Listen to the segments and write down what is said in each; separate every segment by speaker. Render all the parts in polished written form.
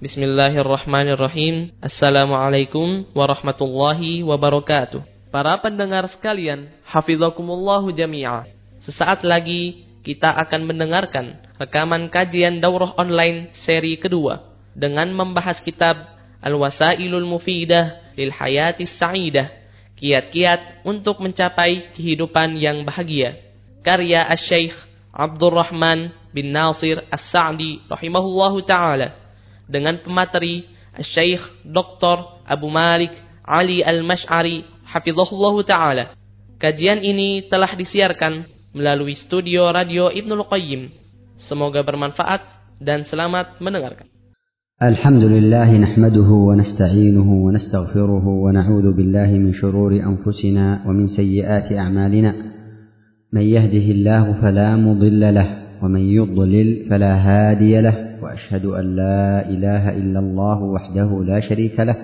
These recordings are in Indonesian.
Speaker 1: Bismillahirrahmanirrahim. Assalamualaikum warahmatullahi wabarakatuh. Para pendengar sekalian, hafizakumullahu jami'a. Sesaat lagi kita akan mendengarkan rekaman kajian daurah online seri kedua dengan membahas kitab Al-Wasailul Mufidah lil Hayatis Sa'idah, kiat-kiat untuk mencapai kehidupan yang bahagia, karya Asy-Syaikh Abdurrahman bin Nasir As-Sa'di rahimahullahu ta'ala, dengan pemateri Syekh Dr. Abu Malik Ali Al-Mash'ari hafizahullahu ta'ala. Kajian ini telah disiarkan melalui studio radio Ibnul Qayyim. Semoga bermanfaat dan selamat mendengarkan.
Speaker 2: Alhamdulillah nahmaduhu wa nasta'inuhu wa nastaghfiruhu wa na'udzu billahi min shururi anfusina wa min sayyiati a'malina. Man yahdihillahu fala mudilla lahu wa man yudlil fala hadiya lahu. وأشهد أن لا إله إلا الله وحده لا شريك له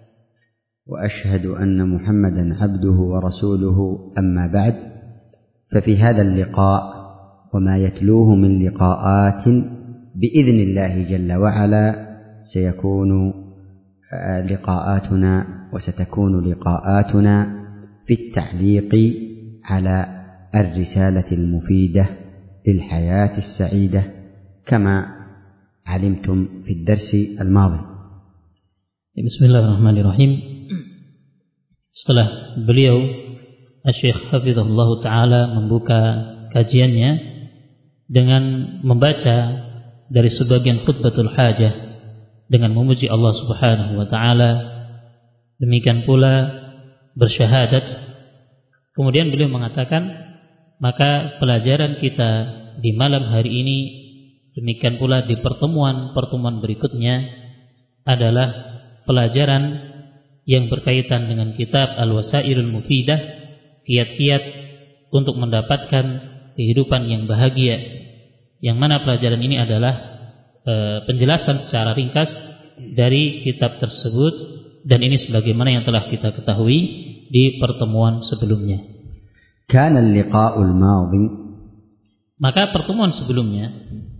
Speaker 2: وأشهد أن محمدا عبده ورسوله أما بعد ففي هذا اللقاء وما يتلوه من لقاءات بإذن الله جل وعلا سيكون لقاءاتنا وستكون لقاءاتنا في التعليق على الرسالة المفيدة للحياة السعيدة كما علمتم في الدرس الماضي.
Speaker 3: Bismillahirrahmanirrahim. Setelah beliau Asy-Syaikh Hafizahullah Ta'ala membuka kajiannya dengan membaca dari sebagian khutbatul hajah dengan memuji Allah Subhanahu wa Ta'ala, demikian pula bersyahadat, kemudian beliau mengatakan, maka pelajaran kita di malam hari ini, demikian pula di pertemuan berikutnya adalah pelajaran yang berkaitan dengan kitab Al-Wasailul Mufidah, kiat-kiat untuk mendapatkan kehidupan yang bahagia, yang mana pelajaran ini adalah penjelasan secara ringkas dari kitab tersebut, dan ini sebagaimana yang telah kita ketahui di pertemuan sebelumnya.
Speaker 2: Kana al-liqa'ul madhi,
Speaker 3: maka pertemuan sebelumnya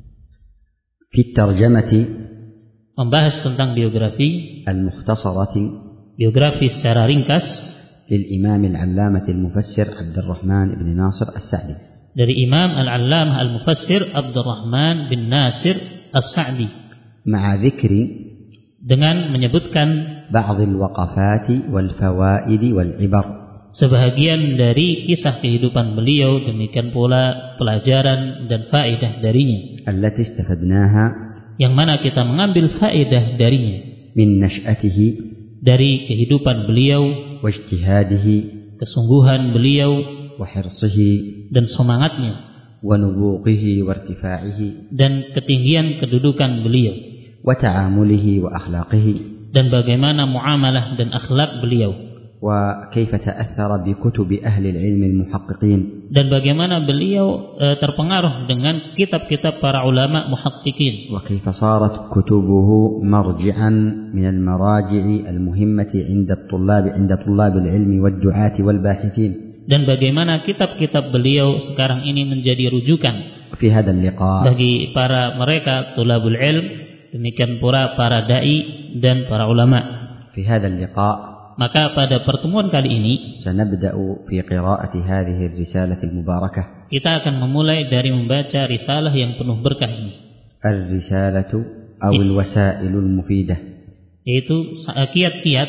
Speaker 2: في الترجمة
Speaker 3: membahas tentang biografi
Speaker 2: المختصرة
Speaker 3: biografi secara ringkas
Speaker 2: للإمام العلامة المفسر عبد الرحمن بن ناصر السعدي,
Speaker 3: dari Imam Al-Allamah Al-Mufassir Abdurrahman bin Nasir As-Sa'di,
Speaker 2: مع ذكر
Speaker 3: dengan menyebutkan
Speaker 2: بعض الوقفات والفوائد والعبر,
Speaker 3: sebahagian dari kisah kehidupan beliau, demikian pula pelajaran dan faedah darinya,
Speaker 2: التي استفدناها
Speaker 3: yang mana kita mengambil faedah darinya,
Speaker 2: من نشأته
Speaker 3: dari kehidupan beliau,
Speaker 2: واجتهاده
Speaker 3: kesungguhan beliau
Speaker 2: وحرصه
Speaker 3: dan semangatnya,
Speaker 2: ونبوغه وارتفاعه
Speaker 3: dan ketinggian kedudukan beliau,
Speaker 2: وتعامله وأخلاقه,
Speaker 3: dan bagaimana muamalah dan akhlak beliau,
Speaker 2: وكيف تأثر بكتب أهل العلم المحققين,
Speaker 3: dan bagaimana beliau terpengaruh dengan kitab-kitab para ulama muhaqqiqin,
Speaker 2: وكيف صارت كتبه مرجعا من المراجع المهمة عند طلاب العلم والدعاة والباحثين,
Speaker 3: dan bagaimana kitab-kitab beliau sekarang ini menjadi rujukan
Speaker 2: في هذا اللقاء
Speaker 3: bagi para mereka tulabul ilm, demikian pula para dai dan para ulama.
Speaker 2: في هذا اللقاء
Speaker 3: Maka pada pertemuan kali ini
Speaker 2: سنبدأ في قراءة هذه الرسالة المباركة.
Speaker 3: kita akan memulai dari membaca risalah yang penuh berkah ini,
Speaker 2: الرسالة أو الوسائل المفيدة,
Speaker 3: yaitu kiat-kiat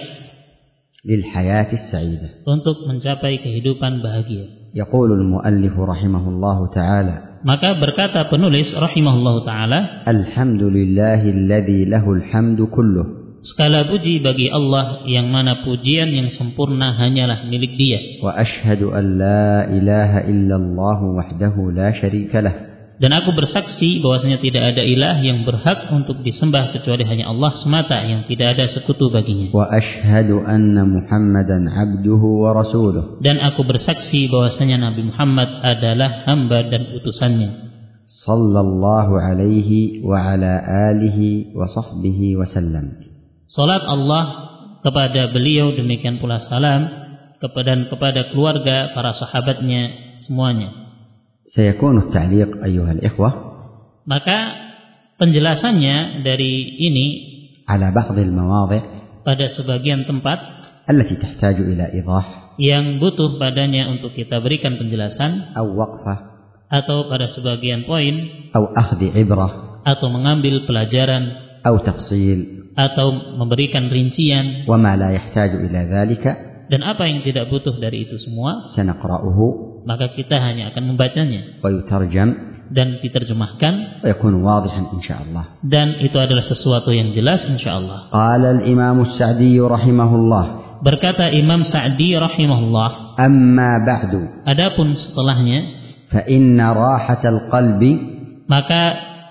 Speaker 2: للحياة السعيدة,
Speaker 3: untuk mencapai kehidupan bahagia.
Speaker 2: يقول المؤلف رحمه الله تعالى,
Speaker 3: maka berkata penulis rahimahullahu ta'ala,
Speaker 2: Alhamdulillahi alladhi lahul hamdu kulluh,
Speaker 3: segala puji bagi Allah yang mana pujian yang sempurna hanyalah milik Dia.
Speaker 2: Wa ashhadu an la ilaha illallah wahdahu la syarika lah,
Speaker 3: dan aku bersaksi bahwasanya tidak ada ilah yang berhak untuk disembah kecuali hanya Allah semata yang tidak ada sekutu baginya.
Speaker 2: Wa ashhadu anna Muhammadan abduhu wa rasuluh,
Speaker 3: dan aku bersaksi bahwasanya Nabi Muhammad adalah hamba dan utusannya.
Speaker 2: Sallallahu alaihi wa ala alihi wa sahbihi wa sallam.
Speaker 3: Salat Allah kepada beliau, demikian pula salam kepada keluarga, para sahabatnya semuanya.
Speaker 2: سيكون التعليق أيها الإخوة,
Speaker 3: maka penjelasannya dari ini
Speaker 2: على بعض المواضع
Speaker 3: pada sebagian tempat
Speaker 2: التي تحتاج إلى إيضاح
Speaker 3: yang butuh padanya untuk kita berikan penjelasan,
Speaker 2: أو وقفة
Speaker 3: atau pada sebagian poin,
Speaker 2: أو أخذ عبرة
Speaker 3: atau mengambil pelajaran,
Speaker 2: أو تفصيل
Speaker 3: atau memberikan rincian,
Speaker 2: وما لا يحتاج إلى ذلك
Speaker 3: dan apa yang tidak butuh dari itu semua,
Speaker 2: سنقرأه
Speaker 3: maka kita hanya akan membacanya
Speaker 2: ويترجم
Speaker 3: dan diterjemahkan,
Speaker 2: ويكون واضحا إن شاء الله.
Speaker 3: dan itu adalah sesuatu yang jelas insyaallah.
Speaker 2: قال الإمام السعدي رحمه الله
Speaker 3: Berkata Imam Sa'di rahimahullah,
Speaker 2: أما بعد
Speaker 3: adapun setelahnya,
Speaker 2: فإن راحة القلب
Speaker 3: maka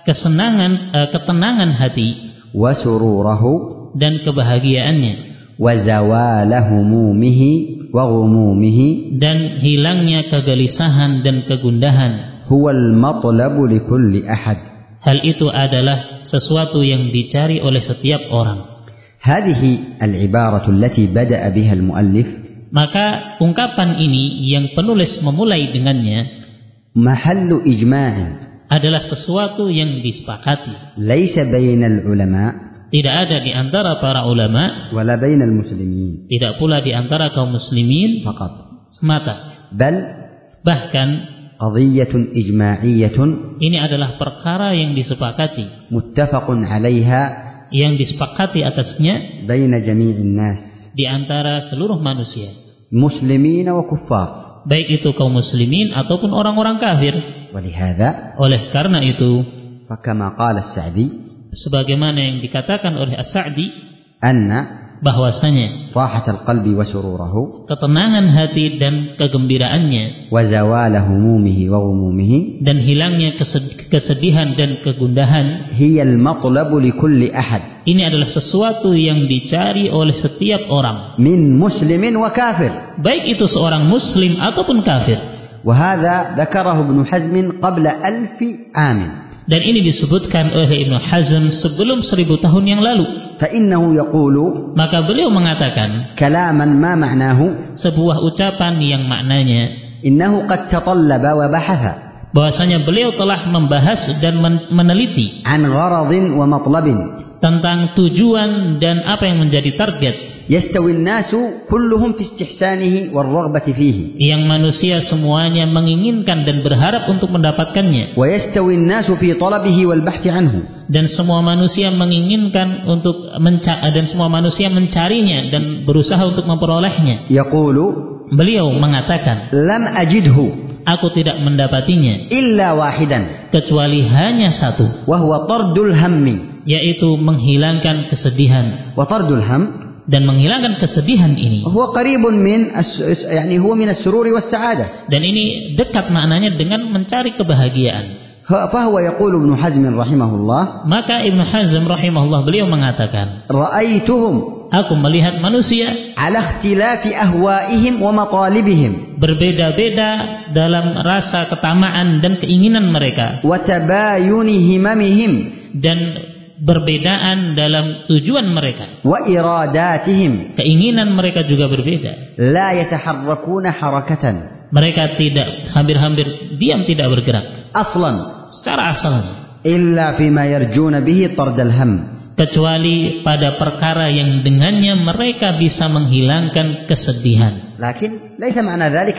Speaker 3: ketenangan hati
Speaker 2: وسروره
Speaker 3: dan kebahagiaannya
Speaker 2: وزوال همومه وغمومه
Speaker 3: dan hilangnya kegelisahan dan kegundahan,
Speaker 2: هو المطلب لكل أحد.
Speaker 3: hal itu adalah sesuatu yang dicari oleh setiap orang.
Speaker 2: هذه العبارة التي بدأ بها المؤلف
Speaker 3: Maka ungkapan ini yang penulis memulai dengannya
Speaker 2: محل إجماع
Speaker 3: adalah sesuatu yang disepakati,
Speaker 2: ليس بين العلماء
Speaker 3: tidak ada di antara para ulama,
Speaker 2: ولا بين المسلمين
Speaker 3: tidak pula di antara kaum muslimin
Speaker 2: فقط،
Speaker 3: semata,
Speaker 2: بل
Speaker 3: bahkan
Speaker 2: قضية إجماعية
Speaker 3: ini adalah perkara yang disepakati,
Speaker 2: متفق عليها
Speaker 3: yang disepakati atasnya
Speaker 2: بين جميع الناس
Speaker 3: di antara seluruh manusia,
Speaker 2: مسلمين وكفار.
Speaker 3: baik itu kaum muslimin ataupun orang-orang kafir.
Speaker 2: ولهذا
Speaker 3: Oleh karena itu,
Speaker 2: فكما قال السعدي
Speaker 3: sebagaimana yang dikatakan oleh As-Sa'di,
Speaker 2: أن
Speaker 3: bahwasanya
Speaker 2: راحة القلب وسروره
Speaker 3: ketenangan hati dan kegembiraannya
Speaker 2: وزوال همومه وغمومه
Speaker 3: dan hilangnya kesedihan dan kegundahan
Speaker 2: هي المطلب لكل أحد
Speaker 3: ini adalah sesuatu yang dicari oleh setiap orang,
Speaker 2: من مسلم وكافر.
Speaker 3: baik itu seorang muslim ataupun kafir.
Speaker 2: وهذا ذكره ابن حزم قبل 1000 عام.
Speaker 3: Dan ini disebutkan oleh Ibnu Hazm sebelum 1000 tahun yang lalu.
Speaker 2: فإنه يقول
Speaker 3: Maka beliau mengatakan
Speaker 2: كلاما ما معناه
Speaker 3: sebuah ucapan yang maknanya
Speaker 2: إنه قد تطلب وبحث
Speaker 3: bahwasanya beliau telah membahas dan meneliti
Speaker 2: عن غرض ومطلب
Speaker 3: tentang tujuan dan apa yang menjadi target
Speaker 2: يستوي الناس كلهم في استحسانه والرغبة فيه
Speaker 3: yang manusia semuanya menginginkan dan berharap untuk mendapatkannya,
Speaker 2: ويستوي الناس في طلبه والبحث عنه
Speaker 3: dan semua manusia menginginkan untuk dan semua manusia mencarinya dan berusaha untuk memperolehnya.
Speaker 2: يقول
Speaker 3: Beliau mengatakan,
Speaker 2: لم أجده
Speaker 3: aku tidak mendapatinya
Speaker 2: إلا واحدا
Speaker 3: kecuali hanya satu,
Speaker 2: وهو طرد الهم.
Speaker 3: yaitu menghilangkan kesedihan.
Speaker 2: وطرد الهم
Speaker 3: Dan menghilangkan kesedihan ini,
Speaker 2: هو قريب من هو من السرور والسعادة.
Speaker 3: dan ini dekat maknanya dengan mencari kebahagiaan.
Speaker 2: فهو يقول ابن حزم رحمه الله
Speaker 3: Maka Ibnu Hazm rahimahullah beliau mengatakan,
Speaker 2: رأيتهم
Speaker 3: aku melihat manusia
Speaker 2: على اختلاف أهوائهم ومطالبهم
Speaker 3: berbeda-beda dalam rasa ketamaan dan keinginan mereka,
Speaker 2: وتباين هممهم
Speaker 3: dan berbedaan dalam tujuan mereka,
Speaker 2: وإراداتهم
Speaker 3: keinginan mereka juga berbeda.
Speaker 2: لا يتحركون حركة
Speaker 3: Mereka tidak hampir-hampir diam, tidak bergerak
Speaker 2: أصلا
Speaker 3: secara asalnya,
Speaker 2: إلا فيما يرجون به طرد الهم.
Speaker 3: kecuali pada perkara yang dengannya mereka bisa menghilangkan kesedihan.
Speaker 2: لكن ليس معنى ذلك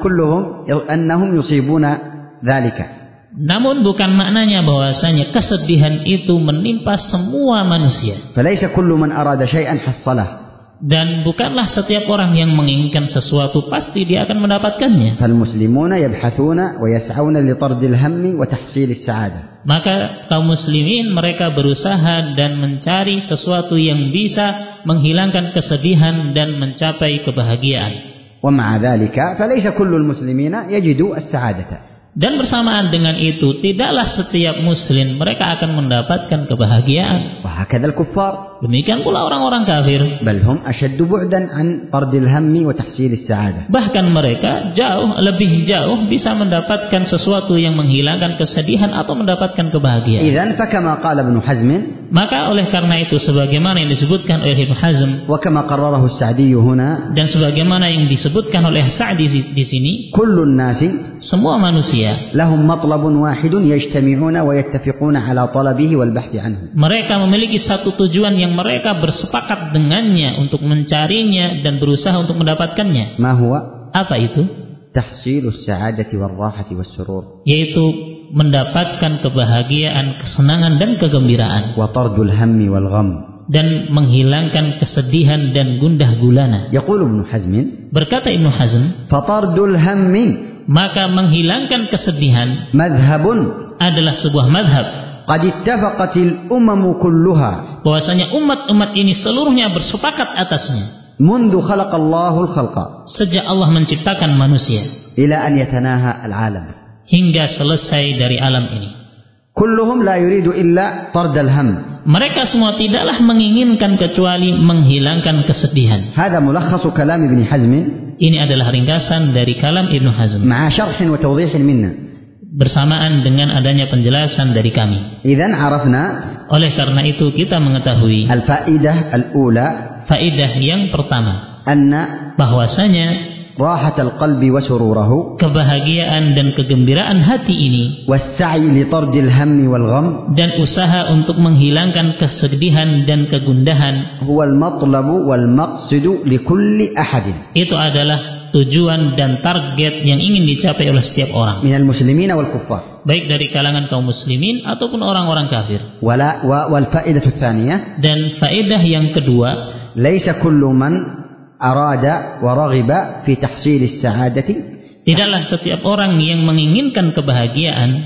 Speaker 2: أنهم يصيبون ذلك.
Speaker 3: Namun bukan maknanya bahwasanya kesedihan itu menimpa semua manusia.
Speaker 2: فليس كل من أراد شيئا حصله.
Speaker 3: Dan bukanlah setiap orang yang menginginkan sesuatu pasti dia akan mendapatkannya.
Speaker 2: فالمسلمون يبحثون ويسعون لطرد الهم وتحصيل السعادة.
Speaker 3: Maka kaum muslimin mereka berusaha dan mencari sesuatu yang bisa menghilangkan kesedihan dan mencapai kebahagiaan.
Speaker 2: ومع ذلك فليس كل المسلمين يجدوا السعادة.
Speaker 3: Dan bersamaan dengan itu, tidaklah setiap muslim mereka akan mendapatkan kebahagiaan.
Speaker 2: وهكذا الكفار.
Speaker 3: Demikian pula orang-orang kafir.
Speaker 2: بل هم أشد بعدا عن طرد الهم وتحصيل السعادة.
Speaker 3: Bahkan mereka lebih jauh bisa mendapatkan sesuatu yang menghilangkan kesedihan atau mendapatkan kebahagiaan.
Speaker 2: إذن فكما قال ابن حزم.
Speaker 3: Maka oleh karena itu, sebagaimana yang disebutkan oleh Ibnu Hazm,
Speaker 2: وكما قرره السعدي هنا.
Speaker 3: dan sebagaimana yang disebutkan oleh Sa'di di sini,
Speaker 2: كل الناس
Speaker 3: semua manusia
Speaker 2: لهم مطلب واحد يجتمعون ويتفقون على طلبه والبحث عنه.
Speaker 3: mereka memiliki satu tujuan yang yang mereka bersepakat dengannya untuk mencarinya dan berusaha untuk mendapatkannya.
Speaker 2: ما هو؟
Speaker 3: Apa itu?
Speaker 2: تحصيل السعادة والراحة والسرور.
Speaker 3: Yaitu mendapatkan kebahagiaan, kesenangan dan kegembiraan.
Speaker 2: وطرد الهم والغم.
Speaker 3: Dan menghilangkan kesedihan dan gundah gulana.
Speaker 2: يقول ابن حزم.
Speaker 3: Berkata Ibnu Hazm.
Speaker 2: فطرد الهم.
Speaker 3: Maka menghilangkan kesedihan.
Speaker 2: مذهب.
Speaker 3: Adalah sebuah madhab.
Speaker 2: قد اتفقت الأمم كلها.
Speaker 3: Bahwasanya umat-umat ini seluruhnya bersepakat atasnya.
Speaker 2: منذ خلق الله الخلق.
Speaker 3: Sejak Allah menciptakan manusia.
Speaker 2: إلى أن يتناهى العالم.
Speaker 3: Hingga selesai dari alam ini.
Speaker 2: كلهم لا يريد إلا طرد الهم.
Speaker 3: Mereka semua tidaklah menginginkan kecuali menghilangkan kesedihan.
Speaker 2: هذا ملخص كلام ابن حزم.
Speaker 3: Ini adalah ringkasan dari kalam Ibnu Hazm.
Speaker 2: مع شرح وتوضيح منا.
Speaker 3: Bersamaan dengan adanya penjelasan dari kami.
Speaker 2: إذن عرفنا.
Speaker 3: Oleh karena itu kita mengetahui.
Speaker 2: الفائدة الأولى.
Speaker 3: Faedah yang pertama.
Speaker 2: أن
Speaker 3: bahwasanya
Speaker 2: راحة القلب وسروره.
Speaker 3: kebahagiaan dan kegembiraan hati ini.
Speaker 2: والسعي لطرد الهم والغم.
Speaker 3: Dan usaha untuk menghilangkan kesedihan dan kegundahan.
Speaker 2: هو المطلب والمقصد لكل أحد.
Speaker 3: Itu adalah tujuan dan target yang ingin dicapai oleh setiap orang.
Speaker 2: من المسلمين والكفار.
Speaker 3: Baik dari kalangan kaum muslimin ataupun orang-orang kafir.
Speaker 2: والفائدة الثانية.
Speaker 3: Dan faedah yang kedua.
Speaker 2: ليس كل من أراد ورغب في تحصيل السعادة.
Speaker 3: Tidaklah setiap orang yang menginginkan kebahagiaan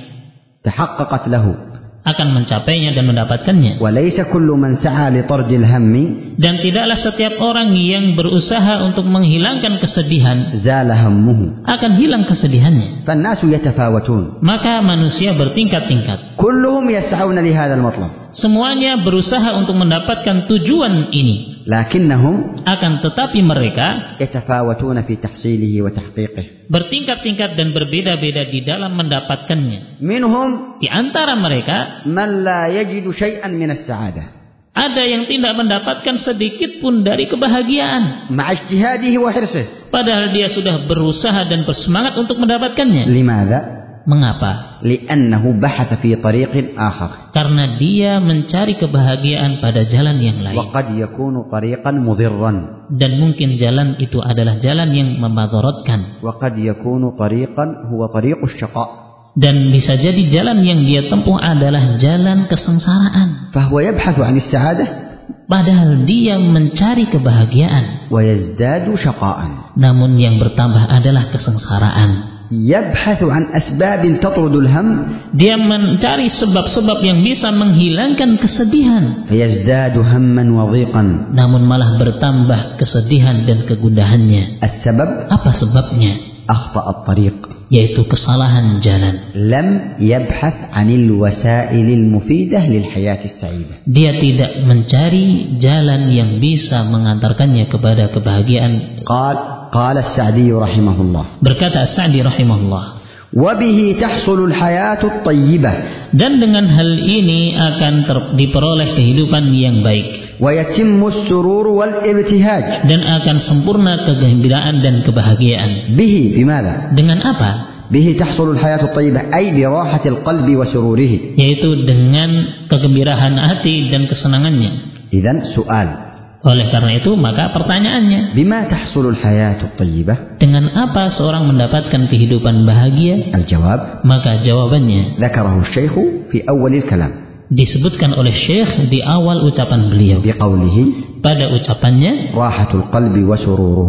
Speaker 2: تحققت له.
Speaker 3: akan mencapainya dan mendapatkannya.
Speaker 2: وليس كل من سعى لطرد الهم.
Speaker 3: Dan tidaklah setiap orang yang berusaha untuk menghilangkan kesedihan
Speaker 2: زال همه.
Speaker 3: akan hilang kesedihannya.
Speaker 2: فالناس يتفاوتون.
Speaker 3: Maka manusia bertingkat-tingkat.
Speaker 2: كلهم يسعون لهذا المطلب.
Speaker 3: Semuanya berusaha untuk mendapatkan tujuan ini.
Speaker 2: لكنهم
Speaker 3: akan tetapi mereka
Speaker 2: يتفاوتون في تحصيله وتحقيقه.
Speaker 3: bertingkat-tingkat dan berbeda-beda di dalam mendapatkannya.
Speaker 2: منهم
Speaker 3: Di antara mereka
Speaker 2: من لا يجد شيئا من السعادة.
Speaker 3: ada yang tidak mendapatkan sedikit pun dari kebahagiaan.
Speaker 2: مع اجتهاده وحرصه.
Speaker 3: Padahal dia sudah berusaha dan bersemangat untuk mendapatkannya.
Speaker 2: لماذا؟
Speaker 3: Mengapa?
Speaker 2: لأنه بحث في طريق آخر.
Speaker 3: Karena dia mencari kebahagiaan pada jalan yang lain.
Speaker 2: وقد يكون طريقا مضرا.
Speaker 3: Dan mungkin jalan itu adalah jalan yang memadaratkan.
Speaker 2: وقد يكون طريقا هو طريق الشقاء.
Speaker 3: Dan bisa jadi jalan yang dia tempuh adalah jalan kesengsaraan.
Speaker 2: فهو يبحث عن السعادة.
Speaker 3: Padahal dia mencari kebahagiaan.
Speaker 2: ويزداد شقاء.
Speaker 3: Namun yang bertambah adalah kesengsaraan.
Speaker 2: يبحث عن أسباب تطرد الهم.
Speaker 3: Dia mencari sebab-sebab yang bisa menghilangkan kesedihan.
Speaker 2: فيزداد هما وضيقا.
Speaker 3: Namun malah bertambah kesedihan dan kegundahannya.
Speaker 2: السبب
Speaker 3: Apa sebabnya?
Speaker 2: أخطأ الطريق.
Speaker 3: Yaitu kesalahan jalan.
Speaker 2: لم يبحث عن الوسائل المفيدة للحياة السعيدة.
Speaker 3: Dia tidak mencari jalan yang bisa mengantarkannya kepada kebahagiaan.
Speaker 2: قال السعدي رحمه الله.
Speaker 3: Berkata As-Sa'di rahimahullah.
Speaker 2: وبه تحصل الحياة الطيبة.
Speaker 3: Dan dengan hal ini akan diperoleh kehidupan yang baik.
Speaker 2: ويتم السرور والابتهاج.
Speaker 3: Dan akan sempurna kegembiraan dan kebahagiaan.
Speaker 2: به بماذا؟
Speaker 3: Dengan apa?
Speaker 2: به تحصل الحياة الطيبة أي براحة القلب وسروره.
Speaker 3: Yaitu dengan kegembiraan hati dan kesenangannya.
Speaker 2: إذن سؤال.
Speaker 3: Oleh karena itu maka pertanyaannya,
Speaker 2: بما تحصل الحياة الطيبة؟
Speaker 3: dengan apa seorang mendapatkan kehidupan bahagia?
Speaker 2: الجواب
Speaker 3: Maka jawabannya
Speaker 2: ذكره الشيخ في أول الكلام.
Speaker 3: disebutkan oleh Syekh di awal ucapan beliau.
Speaker 2: بقوله
Speaker 3: Pada ucapannya,
Speaker 2: راحة القلب وسروره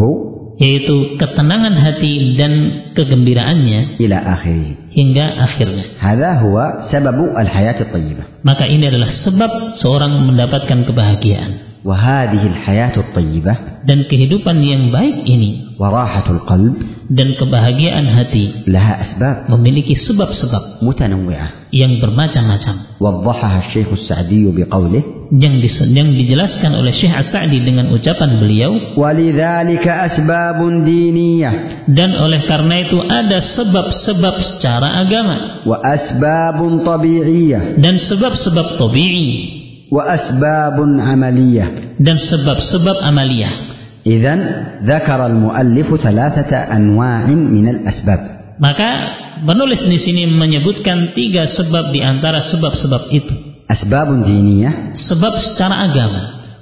Speaker 3: yaitu ketenangan hati dan kegembiraannya
Speaker 2: إلى آخره.
Speaker 3: hingga akhirnya.
Speaker 2: هذا هو سبب الحياة الطيبة.
Speaker 3: Maka ini adalah sebab seorang mendapatkan kebahagiaan.
Speaker 2: وهذه الحياة الطيبة
Speaker 3: Dan kehidupan yang baik ini
Speaker 2: وراحة القلب
Speaker 3: dan kebahagiaan hati
Speaker 2: لها أسباب
Speaker 3: memiliki sebab-sebab
Speaker 2: متنوعة
Speaker 3: yang bermacam-macam.
Speaker 2: وضحها الشيخ السعدي بقوله.
Speaker 3: Yang dijelaskan oleh Syekh As-Sa'di dengan ucapan beliau.
Speaker 2: ولذلك أسباب دينية.
Speaker 3: Dan oleh karena itu ada sebab-sebab secara agama.
Speaker 2: وأسباب طبيعية.
Speaker 3: Dan sebab-sebab tabi'i.
Speaker 2: وأسباب عملية.
Speaker 3: Dan sebab-sebab amaliyah.
Speaker 2: إذن ذكر المؤلف 3 أنواع من الأسباب.
Speaker 3: Maka penulis di sini menyebutkan 3 sebab di antara sebab-sebab itu.
Speaker 2: أسباب دينية.
Speaker 3: Sebab secara agama.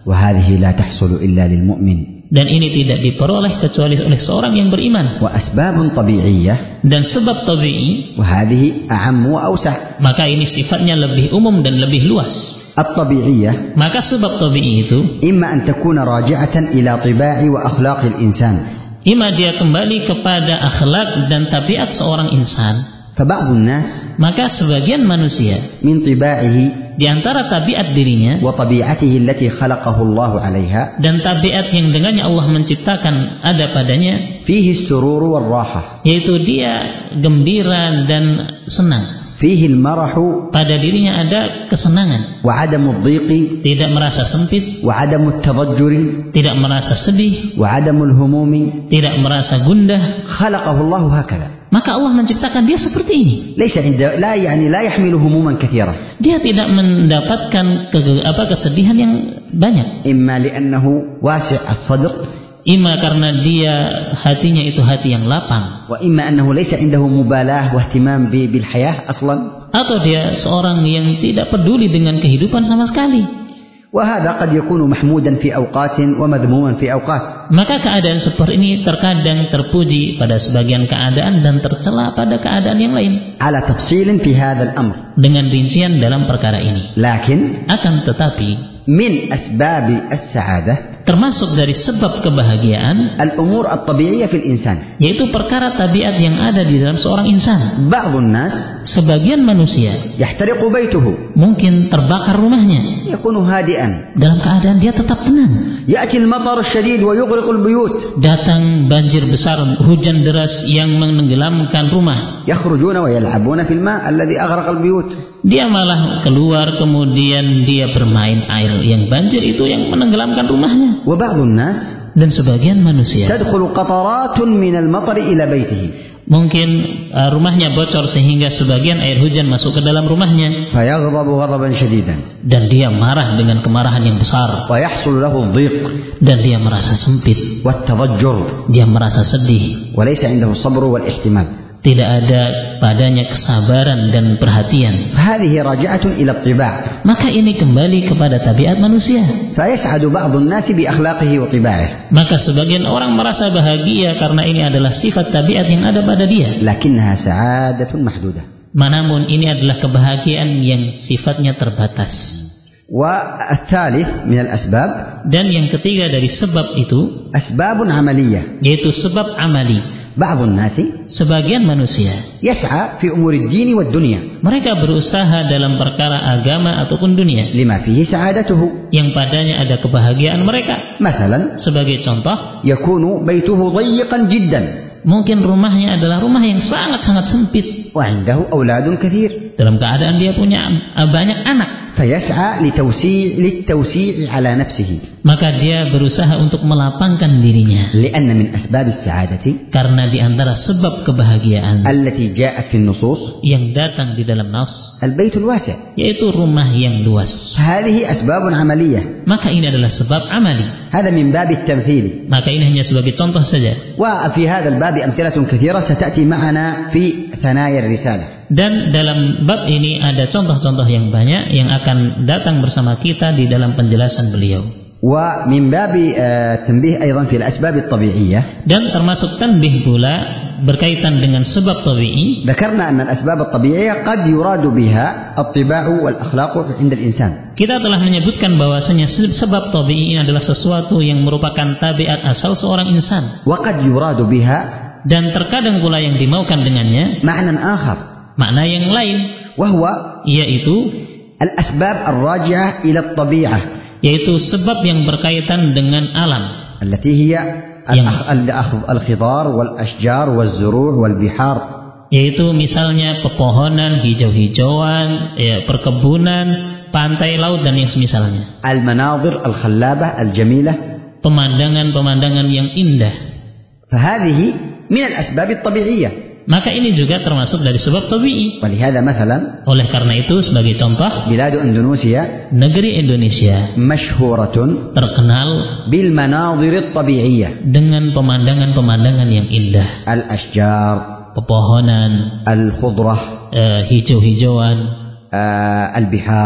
Speaker 2: وهذه لا تحصل إلا للمؤمن.
Speaker 3: Dan ini tidak diperoleh kecuali oleh seorang yang beriman.
Speaker 2: وأسباب طبيعية.
Speaker 3: Dan sebab tabi'i.
Speaker 2: وهذه أعم وأوسع.
Speaker 3: Maka ini sifatnya lebih umum dan lebih luas.
Speaker 2: الطبيعية.
Speaker 3: Maka sebab tabi'i itu.
Speaker 2: إما أن تكون راجعة إلى طباع وأخلاق الإنسان.
Speaker 3: Ima dia kembali kepada akhlak dan tabiat seorang insan.
Speaker 2: فبعض الناس.
Speaker 3: Maka sebagian manusia.
Speaker 2: من طباعه.
Speaker 3: Di antara tabiat dirinya
Speaker 2: وطبيعته التي خلقه الله عليها.
Speaker 3: Dan tabiat yang dengannya Allah menciptakan ada padanya.
Speaker 2: فيه السرور والراحة.
Speaker 3: Yaitu dia gembira dan senang.
Speaker 2: فيه المرح.
Speaker 3: Pada dirinya ada kesenangan.
Speaker 2: وعدم الضيق.
Speaker 3: Tidak merasa sempit.
Speaker 2: وعدم التضجر.
Speaker 3: Tidak merasa sedih.
Speaker 2: وعدم الهموم.
Speaker 3: Tidak merasa gundah.
Speaker 2: خلقه الله هكذا.
Speaker 3: Maka Allah menciptakan dia seperti ini.
Speaker 2: ليس عنده لا يحمل هموما كثيرة.
Speaker 3: Dia tidak mendapatkan kesedihan yang banyak.
Speaker 2: إما لأنه واسع الصدر.
Speaker 3: Ima karena dia hatinya itu hati yang lapang.
Speaker 2: وإما أنه ليس عنده مبالاة واهتمام بالحياة أصلا.
Speaker 3: Atau dia seorang yang tidak peduli dengan kehidupan sama sekali.
Speaker 2: وهذا قد يكون محمودا في أوقات ومذموما في أوقات.
Speaker 3: Maka keadaan seperti ini terkadang terpuji pada sebagian keadaan dan tercela pada keadaan yang lain.
Speaker 2: على تفصيل في هذا الأمر.
Speaker 3: Dengan rincian dalam perkara ini.
Speaker 2: لكن
Speaker 3: akan tetapi
Speaker 2: من أسباب السعادة.
Speaker 3: termasuk dari sebab kebahagiaan
Speaker 2: الأمور الطبيعية في الإنسان.
Speaker 3: yaitu perkara tabiat yang ada di dalam seorang insan.
Speaker 2: بعض الناس.
Speaker 3: sebagian manusia.
Speaker 2: يحترق بيته.
Speaker 3: mungkin terbakar rumahnya.
Speaker 2: يكون هادئا.
Speaker 3: dalam keadaan dia tetap tenang.
Speaker 2: يأتي المطر الشديد ويغرق البيوت.
Speaker 3: datang banjir besar, hujan deras yang menenggelamkan rumah.
Speaker 2: يخرجون ويلعبون في الماء الذي أغرق البيوت.
Speaker 3: Dia malah keluar kemudian dia bermain air yang banjir itu yang menenggelamkan rumahnya.
Speaker 2: وبعض الناس.
Speaker 3: dan sebagian manusia.
Speaker 2: تدخل قطرات من المطر إلى بيته.
Speaker 3: mungkin rumahnya bocor sehingga sebagian air hujan masuk ke dalam rumahnya.
Speaker 2: فيغضب غضبا شديدا.
Speaker 3: dan dia marah dengan kemarahan yang besar.
Speaker 2: ويحصل له الضيق.
Speaker 3: dan dia merasa sempit.
Speaker 2: والتضجر.
Speaker 3: dia merasa sedih.
Speaker 2: وليس عنده الصبر والاحتمال.
Speaker 3: tidak ada padanya kesabaran dan perhatian.
Speaker 2: هذه راجعة إلى الطباع.
Speaker 3: maka ini kembali kepada tabiat manusia.
Speaker 2: فيسعد بعض الناس بأخلاقه وطباعه.
Speaker 3: maka sebagian orang merasa bahagia karena ini adalah sifat tabiat yang ada pada dia.
Speaker 2: لكنها سعادة محدودة.
Speaker 3: namun ini adalah kebahagiaan yang sifatnya terbatas.
Speaker 2: والثالث من الأسباب.
Speaker 3: dan yang ketiga dari sebab itu
Speaker 2: أسباب عملية.
Speaker 3: yaitu sebab amali.
Speaker 2: بعض الناس.
Speaker 3: sebagian manusia
Speaker 2: يسعى في أمور الدين والدنيا.
Speaker 3: mereka berusaha dalam perkara agama ataupun dunia.
Speaker 2: لما فيه سعادته.
Speaker 3: yang padanya ada kebahagiaan mereka.
Speaker 2: مثلا.
Speaker 3: sebagai contoh.
Speaker 2: يكون بيته ضيقا جدا.
Speaker 3: mungkin rumahnya adalah rumah yang sangat-sangat sempit.
Speaker 2: وعنده أولاد كثير.
Speaker 3: dalam keadaan dia punya banyak anak.
Speaker 2: فيسعى للتوسيع على نفسه.
Speaker 3: maka dia berusaha untuk melapangkan dirinya.
Speaker 2: لأن من أسباب السعادة.
Speaker 3: karena di antara sebab kebahagiaan
Speaker 2: التي جاءت في النصوص.
Speaker 3: yang datang di dalam nas.
Speaker 2: البيت الواسع.
Speaker 3: yaitu rumah yang luas.
Speaker 2: هذه أسباب عملية.
Speaker 3: maka ini adalah sebab amali.
Speaker 2: هذا من باب التمثيل.
Speaker 3: maka ini hanya sebagai contoh saja.
Speaker 2: وفي هذا الباب أمثلة كثيرة ستأتي معنا في ثنايا الرسالة.
Speaker 3: dan dalam bab ini ada contoh-contoh yang banyak yang akan datang bersama kita di dalam penjelasan beliau.
Speaker 2: ومن باب تنبيه أيضا في الأسباب الطبيعية.
Speaker 3: dan termasuk tanbih pula berkaitan dengan sebab tabi'i.
Speaker 2: ذكرنا أن الأسباب الطبيعية قد يراد بها الطباع والأخلاق عند الإنسان.
Speaker 3: kita telah menyebutkan bahwasanya sebab tabi'i ini adalah sesuatu yang merupakan tabiat asal seorang insan.
Speaker 2: وقد يراد بها.
Speaker 3: dan terkadang pula yang dimaukan dengannya
Speaker 2: معنى آخر.
Speaker 3: makna yang lain.
Speaker 2: وهو
Speaker 3: yaitu
Speaker 2: الأسباب الراجعة إلى الطبيعة.
Speaker 3: yaitu sebab yang berkaitan dengan alam.
Speaker 2: التي هي الخضار والأشجار والزروع والبحار.
Speaker 3: yaitu misalnya pepohonan, hijau-hijauan, perkebunan, pantai, laut dan yang semisalnya.
Speaker 2: المناظر الخلابة الجميلة.
Speaker 3: pemandangan-pemandangan yang indah.
Speaker 2: فهذه من الأسباب الطبيعية.
Speaker 3: maka ini juga termasuk dari sebab tabi'i.
Speaker 2: ولهذا مثلا.
Speaker 3: oleh karena itu sebagai contoh.
Speaker 2: بلاد إندونيسيا.
Speaker 3: negeri Indonesia.
Speaker 2: مشهورة.
Speaker 3: terkenal.
Speaker 2: بالمناظر الطبيعية.
Speaker 3: dengan pemandangan-pemandangan yang indah.
Speaker 2: الأشجار.
Speaker 3: pepohonan.
Speaker 2: الخضرة.
Speaker 3: hijau-hijauan.
Speaker 2: البحار.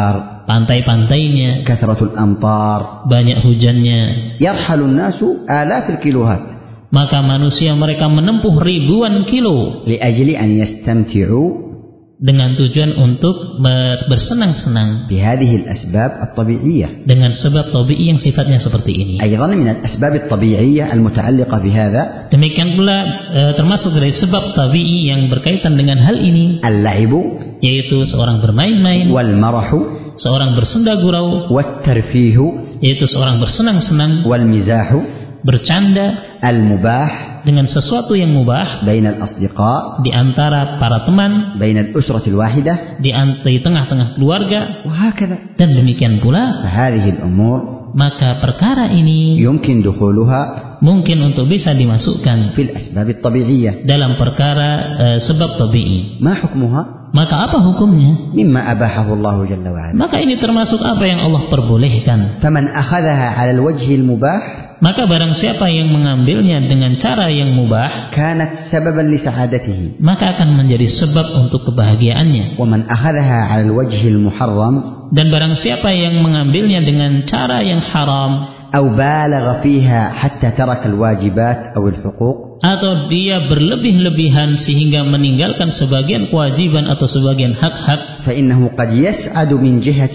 Speaker 3: pantai-pantainya,
Speaker 2: كثرة الأمطار,
Speaker 3: banyak hujannya,
Speaker 2: يرحل الناس آلاف الكيلوهات,
Speaker 3: maka manusia mereka menempuh ribuan kilo
Speaker 2: لأجل أن يستمتعوا
Speaker 3: dengan tujuan untuk bersenang-senang
Speaker 2: بهذه الأسباب الطبيعية.
Speaker 3: dengan sebab tabi'i yang sifatnya seperti ini.
Speaker 2: أيضا من الأسباب الطبيعية المتعلقة بهذا
Speaker 3: Demikian pula termasuk dari sebab tabi'i yang berkaitan dengan hal ini,
Speaker 2: اللعب
Speaker 3: yaitu seorang bermain-main,
Speaker 2: والمرح
Speaker 3: seorang bersenda gurau,
Speaker 2: والترفيه
Speaker 3: yaitu seorang bersenang-senang,
Speaker 2: والمزاح
Speaker 3: bercanda
Speaker 2: المباح
Speaker 3: dengan sesuatu yang mubah
Speaker 2: بين الأصدقاء,
Speaker 3: di antara para teman,
Speaker 2: بين الأسرة الواحدة,
Speaker 3: di tengah-tengah keluarga,
Speaker 2: وهكذا.
Speaker 3: dan demikian pula.
Speaker 2: فهذه الأمور
Speaker 3: Maka perkara ini
Speaker 2: يمكن دخولها
Speaker 3: mungkin untuk bisa dimasukkan
Speaker 2: في الأسباب الطبيعية.
Speaker 3: dalam perkara sebab tabi'i.
Speaker 2: ما حكمها؟
Speaker 3: Maka apa hukumnya?
Speaker 2: مما أباحه الله جل وعلا.
Speaker 3: Maka ini termasuk apa yang Allah perbolehkan.
Speaker 2: فمن أخذها على الوجه المباح
Speaker 3: Maka barang siapa yang mengambilnya dengan cara yang mubah,
Speaker 2: كانت سببا لسعادته.
Speaker 3: maka akan menjadi sebab untuk kebahagiaannya.
Speaker 2: ومن أخذها على الوجه المحرم
Speaker 3: Dan barang siapa yang mengambilnya dengan cara yang haram,
Speaker 2: أو بالغ فيها حتى ترك الواجبات أو الحقوق,
Speaker 3: atau dia berlebih-lebihan sehingga meninggalkan sebagian kewajiban atau sebagian hak-hak,
Speaker 2: فإنه قد يسعد من جهة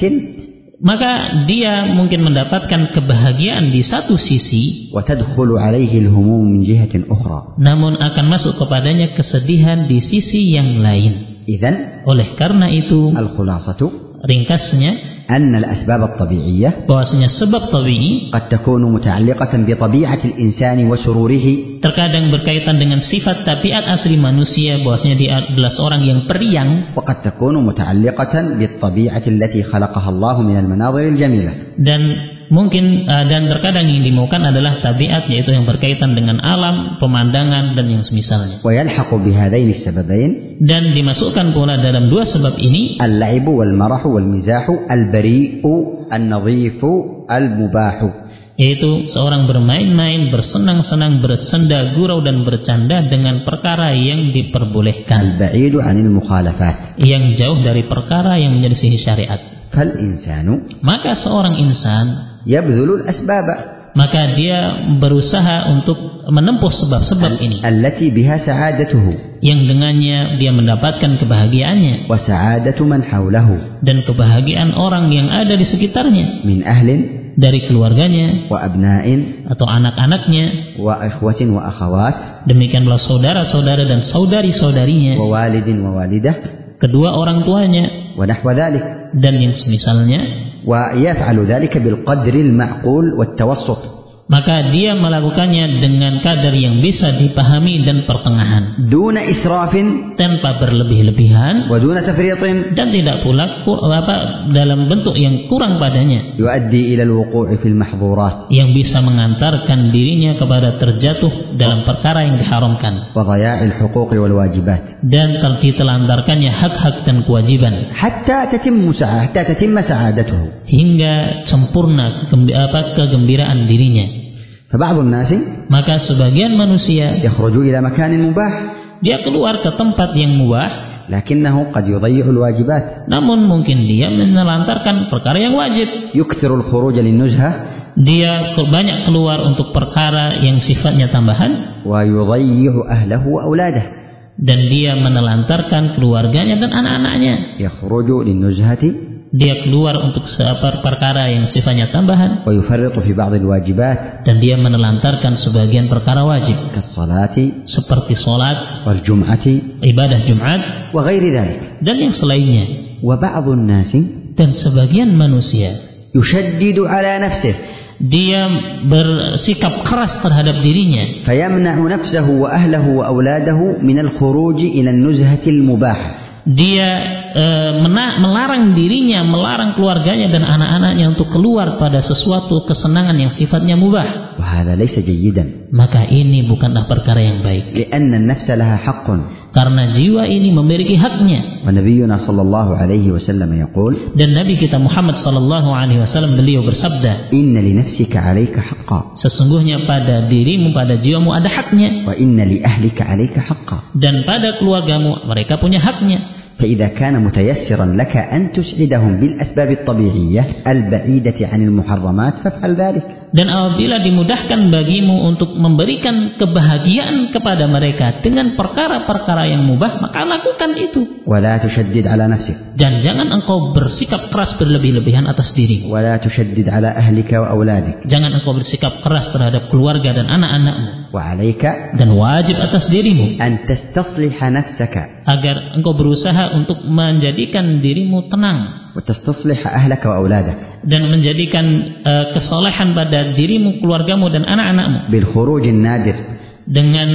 Speaker 3: maka dia mungkin mendapatkan kebahagiaan di satu sisi,
Speaker 2: وتدخل عليه الهموم من جهة أخرى.
Speaker 3: namun akan masuk kepadanya kesedihan di sisi yang lain.
Speaker 2: إذن
Speaker 3: Oleh karena itu,
Speaker 2: الخلاصة
Speaker 3: ringkasnya,
Speaker 2: أن الأسباب الطبيعية
Speaker 3: bahwasanya sebab tabi'i
Speaker 2: قد تكون متعلقة بطبيعة الإنسان وسروره،
Speaker 3: terkadang berkaitan dengan sifat tabiat asli manusia, bahwasanya dia adalah seorang yang periang,
Speaker 2: وقد تكون متعلقة بالطبيعة التي خلقها الله من المناظر الجميلة.
Speaker 3: dan mungkin dan terkadang yang dimaukan adalah tabiat, yaitu yang berkaitan dengan alam, pemandangan dan yang semisalnya.
Speaker 2: ويلحق بهذين السببين
Speaker 3: Dan dimasukkan pula dalam dua sebab ini
Speaker 2: اللعب والمرح والمزاح البريء النظيف المباح.
Speaker 3: yaitu seorang bermain-main, bersenang-senang, bersenda gurau dan bercanda dengan perkara yang diperbolehkan,
Speaker 2: البعيد عن المخالفات.
Speaker 3: yang jauh dari perkara yang menyelisih syariat.
Speaker 2: فالإنسان
Speaker 3: Maka seorang insan,
Speaker 2: يبذل الأسباب
Speaker 3: maka dia berusaha untuk menempuh sebab-sebab ini
Speaker 2: التي بها سعادته
Speaker 3: yang dengannya dia mendapatkan kebahagiaannya
Speaker 2: وسعادة من حوله
Speaker 3: dan kebahagiaan orang yang ada di sekitarnya,
Speaker 2: من أهل
Speaker 3: dari keluarganya
Speaker 2: وأبناء
Speaker 3: atau anak-anaknya,
Speaker 2: وإخوة وأخوات
Speaker 3: demikian pula saudara-saudara dan saudari-saudarinya,
Speaker 2: ووالد ووالدة
Speaker 3: kedua orang tuanya
Speaker 2: ونحو ذلك.
Speaker 3: dan yang semisalnya.
Speaker 2: ويفعل ذلك بالقدر المعقول والتوسط
Speaker 3: Maka dia melakukannya dengan kadar yang bisa dipahami dan pertengahan,
Speaker 2: دون إسراف
Speaker 3: tanpa berlebih-lebihan
Speaker 2: ودون تفريط
Speaker 3: dan tidak pula dalam bentuk yang kurang padanya,
Speaker 2: يؤدي إلى الوقوع في المحظورات
Speaker 3: yang bisa mengantarkan dirinya kepada terjatuh dalam perkara yang diharamkan
Speaker 2: وضياع الحقوق والواجبات
Speaker 3: dan ditelantarkannya hak-hak dan kewajiban
Speaker 2: حتى تتم سعادته.
Speaker 3: hingga sempurna kegembiraan dirinya.
Speaker 2: فبعض الناس
Speaker 3: Maka sebagian manusia
Speaker 2: يخرج إلى مكان مباح
Speaker 3: dia keluar ke tempat yang mubah,
Speaker 2: لكنه قد يضيع الواجبات.
Speaker 3: namun mungkin dia menelantarkan perkara yang wajib.
Speaker 2: يكثر الخروج للنزهة
Speaker 3: Dia banyak keluar untuk perkara yang sifatnya tambahan,
Speaker 2: ويضيع أهله وأولاده.
Speaker 3: dan dia menelantarkan keluarganya dan anak-anaknya.
Speaker 2: يخرج للنزهة
Speaker 3: Dia keluar untuk perkara yang sifatnya tambahan,
Speaker 2: ويفرط في بعض الواجبات
Speaker 3: dan dia menelantarkan sebagian perkara wajib
Speaker 2: كالصلاة
Speaker 3: seperti sholat,
Speaker 2: والجمعة
Speaker 3: ibadah Jumat,
Speaker 2: وغير ذلك.
Speaker 3: dan yang selainnya.
Speaker 2: وبعض الناس
Speaker 3: Dan sebagian manusia
Speaker 2: يشدد على نفسه
Speaker 3: dia bersikap keras terhadap dirinya,
Speaker 2: فيمنع نفسه وأهله وأولاده من الخروج إلى النزهة المباحة.
Speaker 3: dia melarang dirinya, melarang keluarganya dan anak-anaknya untuk keluar pada sesuatu kesenangan yang sifatnya mubah.
Speaker 2: وهذا ليس جيدا
Speaker 3: Maka ini bukanlah perkara yang baik,
Speaker 2: لأن النفس لها حق.
Speaker 3: karena jiwa ini memiliki haknya.
Speaker 2: ونبينا صلى الله عليه وسلم يقول
Speaker 3: Dan Nabi kita Muhammad sallallahu alaihi wasallam beliau bersabda,
Speaker 2: إن لنفسك عليك حقا
Speaker 3: sesungguhnya pada dirimu, pada jiwamu ada haknya,
Speaker 2: وإن لأهلك عليك حقا.
Speaker 3: dan pada keluargamu mereka punya haknya.
Speaker 2: فإذا كان متيسرا لك أن تسعدهم بالأسباب الطبيعية البعيدة عن المحرمات فافعل ذلك.
Speaker 3: Dan apabila dimudahkan bagimu untuk memberikan kebahagiaan kepada mereka dengan perkara-perkara yang mubah, maka lakukan itu.
Speaker 2: ولا تشدد على نفسك.
Speaker 3: Dan jangan engkau bersikap keras berlebih-lebihan atas dirimu.
Speaker 2: ولا تشدد على أهلك وأولادك.
Speaker 3: Jangan engkau bersikap keras terhadap keluarga dan anak-anakmu.
Speaker 2: وعليك.
Speaker 3: Dan wajib atas dirimu
Speaker 2: أن تستصلح نفسك.
Speaker 3: Agar engkau berusaha untuk menjadikan dirimu tenang.
Speaker 2: وتستصلح أهلك وأولادك.
Speaker 3: Dan menjadikan kesolehan pada dirimu, keluargamu dan anak-anakmu.
Speaker 2: بالخروج النادر.
Speaker 3: Dengan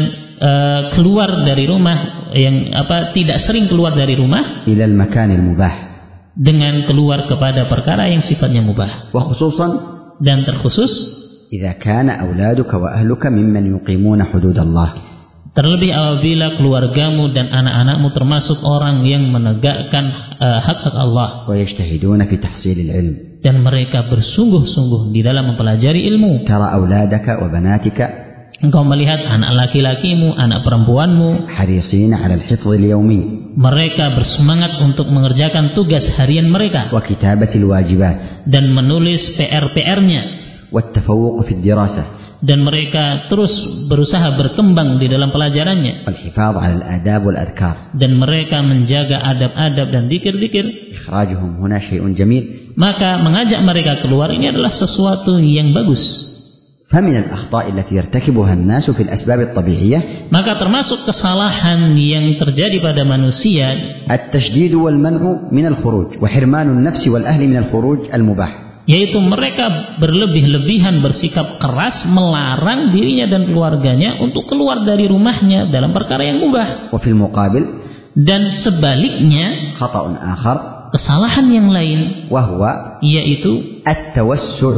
Speaker 3: keluar dari rumah yang tidak sering keluar dari rumah.
Speaker 2: إلى المكان المباح.
Speaker 3: Dengan keluar kepada perkara yang sifatnya mubah.
Speaker 2: وخصوصا.
Speaker 3: Dan terkhusus.
Speaker 2: إذا كان أولادك وأهلك ممن يقيمون حدود الله.
Speaker 3: Terlebih apabila keluargamu dan anak-anakmu termasuk orang yang menegakkan hak-hak Allah.
Speaker 2: ويجتهدون في تحصيل العلم.
Speaker 3: Dan mereka bersungguh-sungguh di dalam mempelajari ilmu.
Speaker 2: ترى أولادك وبناتك.
Speaker 3: Engkau melihat anak laki-lakimu, anak perempuanmu.
Speaker 2: حريصين على الحفظ اليومي.
Speaker 3: Mereka bersemangat untuk mengerjakan tugas harian mereka.
Speaker 2: وكتابة الواجبات.
Speaker 3: Dan menulis PR-PR-nya.
Speaker 2: والتفوق في الدراسة.
Speaker 3: Dan mereka terus berusaha berkembang di dalam pelajarannya.
Speaker 2: والحفاظ على الآداب والأذكار.
Speaker 3: Dan mereka menjaga adab-adab dan zikir-zikir.
Speaker 2: إخراجهم هنا شيء جميل.
Speaker 3: Maka mengajak mereka keluar ini adalah sesuatu yang bagus.
Speaker 2: فمن الأخطاء التي يرتكبها الناس في الأسباب الطبيعية.
Speaker 3: Maka termasuk kesalahan yang terjadi pada manusia.
Speaker 2: التشديد والمنع من الخروج وحرمان النفس والأهل من الخروج المباح.
Speaker 3: Yaitu mereka berlebih-lebihan bersikap keras melarang dirinya dan keluarganya untuk keluar dari rumahnya dalam perkara yang mubah.
Speaker 2: وفي المقابل.
Speaker 3: Dan sebaliknya
Speaker 2: خطأ آخر.
Speaker 3: kesalahan yang lain.
Speaker 2: وهو.
Speaker 3: Yaitu
Speaker 2: التوسع.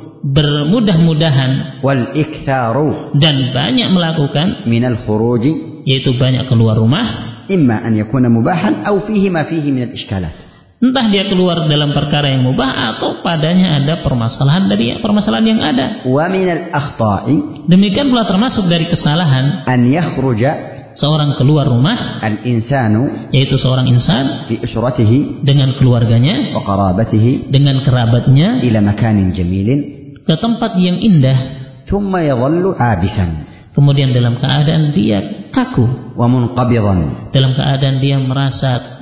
Speaker 3: bermudah-mudahan.
Speaker 2: والإكثار.
Speaker 3: Dan banyak melakukan.
Speaker 2: من الخروج.
Speaker 3: Yaitu banyak keluar rumah.
Speaker 2: إما أن يكون مباحا أو فيه ما فيه من الإشكالات.
Speaker 3: Entah dia keluar dalam perkara yang mubah atau padanya ada permasalahan dari permasalahan yang ada.
Speaker 2: ومن الأخطاء.
Speaker 3: Demikian pula termasuk dari kesalahan.
Speaker 2: أن يخرج.
Speaker 3: Seorang keluar rumah.
Speaker 2: الإنسان.
Speaker 3: Yaitu seorang insan.
Speaker 2: بأسرته.
Speaker 3: Dengan keluarganya.
Speaker 2: وقرابته.
Speaker 3: Dengan kerabatnya.
Speaker 2: إلى مكان جميل.
Speaker 3: Ke tempat yang indah.
Speaker 2: ثم يظل عابسا.
Speaker 3: Kemudian dalam keadaan dia kaku.
Speaker 2: ومنقبضا.
Speaker 3: Dalam keadaan dia merasa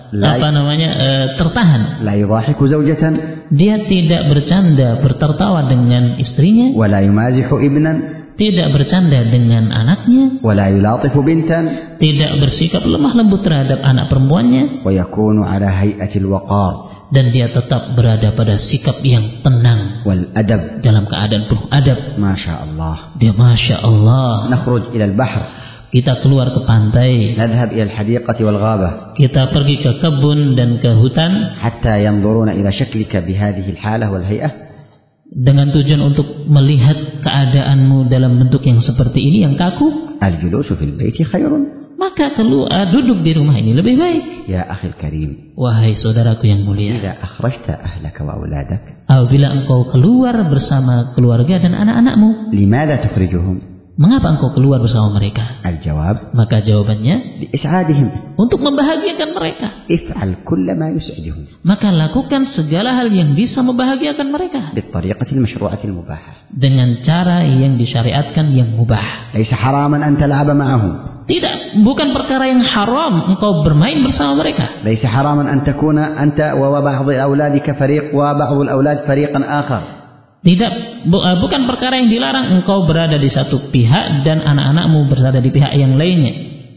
Speaker 3: tertahan.
Speaker 2: لا يضاحك زوجة.
Speaker 3: Dia tidak bercanda bertertawa dengan istrinya.
Speaker 2: ولا يمازح ابنا.
Speaker 3: Tidak bercanda dengan anaknya.
Speaker 2: ولا يلاطف بنتا.
Speaker 3: Tidak bersikap lemah lembut terhadap anak perempuannya.
Speaker 2: ويكون على هيئة الوقار.
Speaker 3: Dan dia tetap berada pada sikap yang tenang.
Speaker 2: والأدب.
Speaker 3: Dalam keadaan penuh adab.
Speaker 2: ما شاء الله.
Speaker 3: Dia Masya Allah.
Speaker 2: نخرج إلى البحر.
Speaker 3: Kita keluar ke pantai.
Speaker 2: نذهب إلى الحديقة والغابة.
Speaker 3: Kita pergi ke kebun dan ke hutan.
Speaker 2: حتى ينظرون إلى شكلك بهذه الحالة والهيئة.
Speaker 3: Dengan tujuan untuk melihat keadaanmu dalam bentuk yang seperti ini, yang kaku.
Speaker 2: الجلوس في البيت خير.
Speaker 3: Maka duduk di rumah ini lebih baik.
Speaker 2: يا أخي الكريم.
Speaker 3: Wahai saudaraku yang mulia.
Speaker 2: إذا أخرجت أهلك وأولادك.
Speaker 3: Apabila engkau keluar bersama keluarga dan anak-anakmu.
Speaker 2: لماذا تخرجهم؟
Speaker 3: Mengapa engkau keluar bersama mereka?
Speaker 2: الجواب.
Speaker 3: Maka jawabannya.
Speaker 2: لإسعادهم.
Speaker 3: Untuk membahagiakan mereka.
Speaker 2: افعل كل ما يسعدهم.
Speaker 3: Maka lakukan segala hal yang bisa membahagiakan mereka.
Speaker 2: بالطريقة المشروعة المباحة.
Speaker 3: Dengan cara yang disyariatkan yang mubah.
Speaker 2: ليس حراما أن تلعب معهم.
Speaker 3: Tidak, bukan perkara yang haram engkau bermain bersama mereka.
Speaker 2: ليس حراما أن تكون أنت وبعض أولادك فريق وبعض الأولاد فريقا آخر.
Speaker 3: Tidak, bukan perkara yang dilarang engkau berada di satu pihak dan anak-anakmu berada di pihak yang lainnya.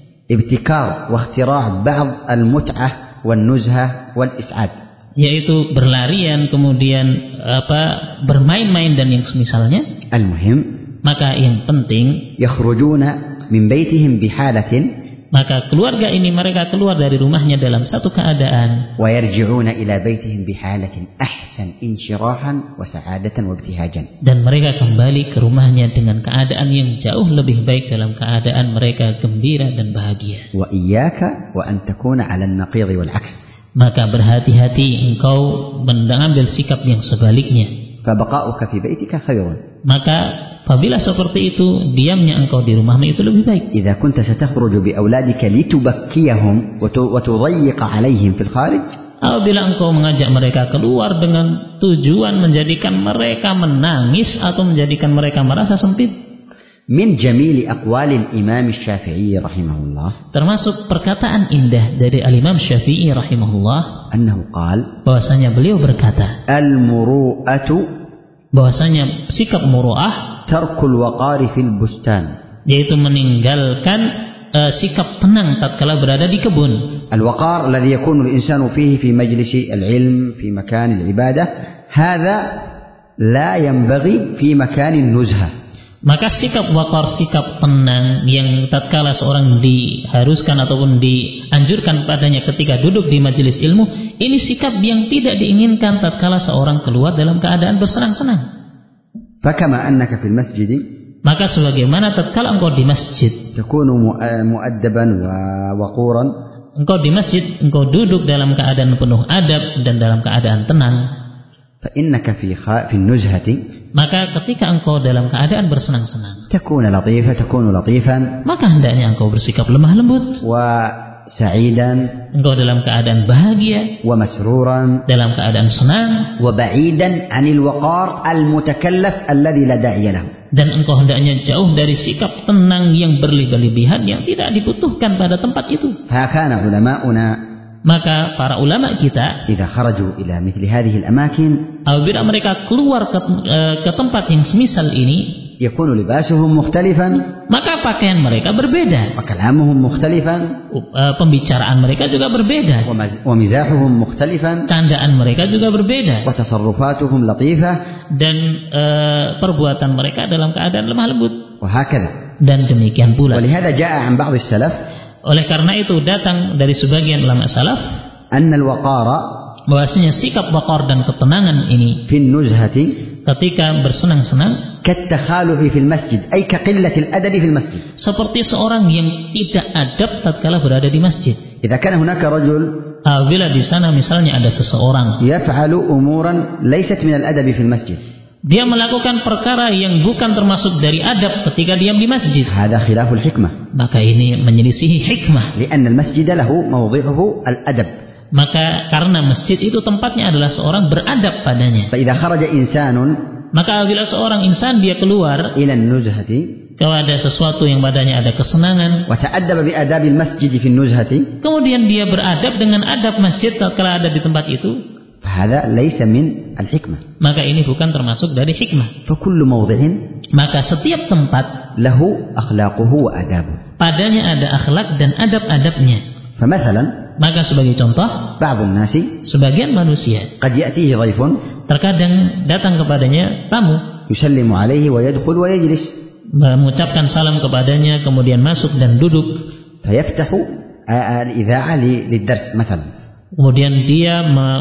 Speaker 2: ابتكار واختراع بعض المتعة والنزهة والإسعاد.
Speaker 3: Yaitu berlarian kemudian bermain-main dan yang semisalnya.
Speaker 2: المهم.
Speaker 3: Maka yang penting.
Speaker 2: يخرجون من بيتهم بحالة.
Speaker 3: Maka keluarga ini mereka keluar dari rumahnya dalam satu keadaan.
Speaker 2: ويرجعون إلى بيتهم بحالة أحسن انشراحا وسعادة وابتهاجا.
Speaker 3: Dan mereka kembali ke rumahnya dengan keadaan yang jauh lebih baik dalam keadaan mereka gembira dan bahagia.
Speaker 2: وإياك وأن تكون على النقيض والعكس.
Speaker 3: Maka berhati-hati engkau mengambil sikap yang sebaliknya.
Speaker 2: فبقاؤك في بيتك خير.
Speaker 3: Maka apabila seperti itu, diamnya engkau di rumahmu itu lebih baik.
Speaker 2: إذا كنت ستخرج بأولادك لتبكيهم وتضيق عليهم في الخارج.
Speaker 3: Apabila engkau mengajak mereka keluar dengan tujuan menjadikan mereka menangis atau menjadikan mereka merasa sempit.
Speaker 2: من جميل أقوال الإمام الشافعي رحمه الله.
Speaker 3: Termasuk perkataan indah dari Al-Imam Syafi'i rahimahullah.
Speaker 2: أنه قال.
Speaker 3: Bahwasanya beliau berkata.
Speaker 2: المروءة.
Speaker 3: Bahwasanya sikap muru'ah.
Speaker 2: ترك الوقار في البستان.
Speaker 3: Yaitu meninggalkan sikap tenang tatkala berada di kebun.
Speaker 2: الوقار الذي يكون الإنسان فيه في مجلس العلم في مكان العبادة هذا لا ينبغي في مكان النزهة.
Speaker 3: Maka sikap waqar, sikap tenang yang tatkala seorang diharuskan ataupun dianjurkan padanya ketika duduk di majelis ilmu, ini sikap yang tidak diinginkan tatkala seorang keluar dalam keadaan bersenang-senang.
Speaker 2: فكما أنك في المسجد.
Speaker 3: Maka sebagaimana tatkala engkau di masjid,
Speaker 2: تكون مؤدبا ووقورا.
Speaker 3: Engkau di masjid, engkau duduk dalam keadaan penuh adab dan dalam keadaan tenang.
Speaker 2: فإنك في النزهة.
Speaker 3: Maka ketika engkau dalam keadaan bersenang-senang,
Speaker 2: تكون لطيفا.
Speaker 3: Maka hendaknya engkau bersikap lemah lembut.
Speaker 2: وسعيدا.
Speaker 3: Engkau dalam keadaan bahagia.
Speaker 2: ومسرورا.
Speaker 3: Dalam keadaan senang.
Speaker 2: وبعيدا عن الوقار المتكلف الذي لا داعي له.
Speaker 3: Dan engkau hendaknya jauh dari sikap tenang yang berlebih-lebihan yang tidak dibutuhkan pada tempat itu.
Speaker 2: فكان علماؤنا.
Speaker 3: Maka para ulama kita,
Speaker 2: إذا خرجوا إلى مثل هذه الأماكن,
Speaker 3: apabila mereka keluar ke tempat yang semisal ini,
Speaker 2: يكون لباسهم مختلفا.
Speaker 3: Maka pakaian mereka berbeda.
Speaker 2: وكلامهم مختلفا.
Speaker 3: Pembicaraan mereka juga berbeda.
Speaker 2: ومزاحهم مختلفا.
Speaker 3: Candaan mereka juga berbeda.
Speaker 2: وتصرفاتهم لطيفة.
Speaker 3: Dan perbuatan mereka dalam keadaan lemah lembut.
Speaker 2: وهكذا.
Speaker 3: Dan demikian pula.
Speaker 2: ولهذا جاء عن بعض السلف.
Speaker 3: Oleh karena itu datang dari sebagian ulama salaf
Speaker 2: أن الوقار
Speaker 3: bahwasanya sikap waqar dan ketenangan ini
Speaker 2: في النزهة
Speaker 3: ketika bersenang-senang
Speaker 2: كالتخالف في المسجد أي كقلة الأدب في المسجد.
Speaker 3: Seperti seorang yang tidak adab tatkala berada di masjid.
Speaker 2: إذا كان هناك رجل
Speaker 3: apabila di sana misalnya ada seseorang
Speaker 2: يفعل أمورا ليست من الأدب في المسجد.
Speaker 3: Dia melakukan perkara yang bukan termasuk dari adab ketika diam di masjid.
Speaker 2: هذا خلاف الحكمة.
Speaker 3: Maka ini menyelisihi hikmah.
Speaker 2: لأن المسجد له موضعه الأدب.
Speaker 3: Maka karena masjid itu tempatnya adalah seorang beradab padanya.
Speaker 2: فإذا خرج إنسان.
Speaker 3: Maka apabila seorang insan dia keluar
Speaker 2: إلى النزهة.
Speaker 3: kepada sesuatu yang padanya ada kesenangan.
Speaker 2: وتأدب بآداب المسجد في النزهة.
Speaker 3: Kemudian dia beradab dengan adab masjid tatkala ada di tempat itu.
Speaker 2: فهذا ليس من الحكمة.
Speaker 3: Maka ini bukan termasuk dari hikmah.
Speaker 2: فكل موضع.
Speaker 3: Maka setiap tempat
Speaker 2: له أخلاقه وآدابه.
Speaker 3: Padanya ada akhlak dan adab-adabnya.
Speaker 2: فمثلا.
Speaker 3: Maka sebagai contoh,
Speaker 2: بعض الناس.
Speaker 3: sebagian manusia.
Speaker 2: قد يأتيه ضيف.
Speaker 3: Terkadang datang kepadanya tamu.
Speaker 2: يسلم عليه ويدخل ويجلس.
Speaker 3: Mengucapkan salam kepadanya kemudian masuk dan duduk.
Speaker 2: فيفتح الإذاعة للدرس مثلا.
Speaker 3: Kemudian dia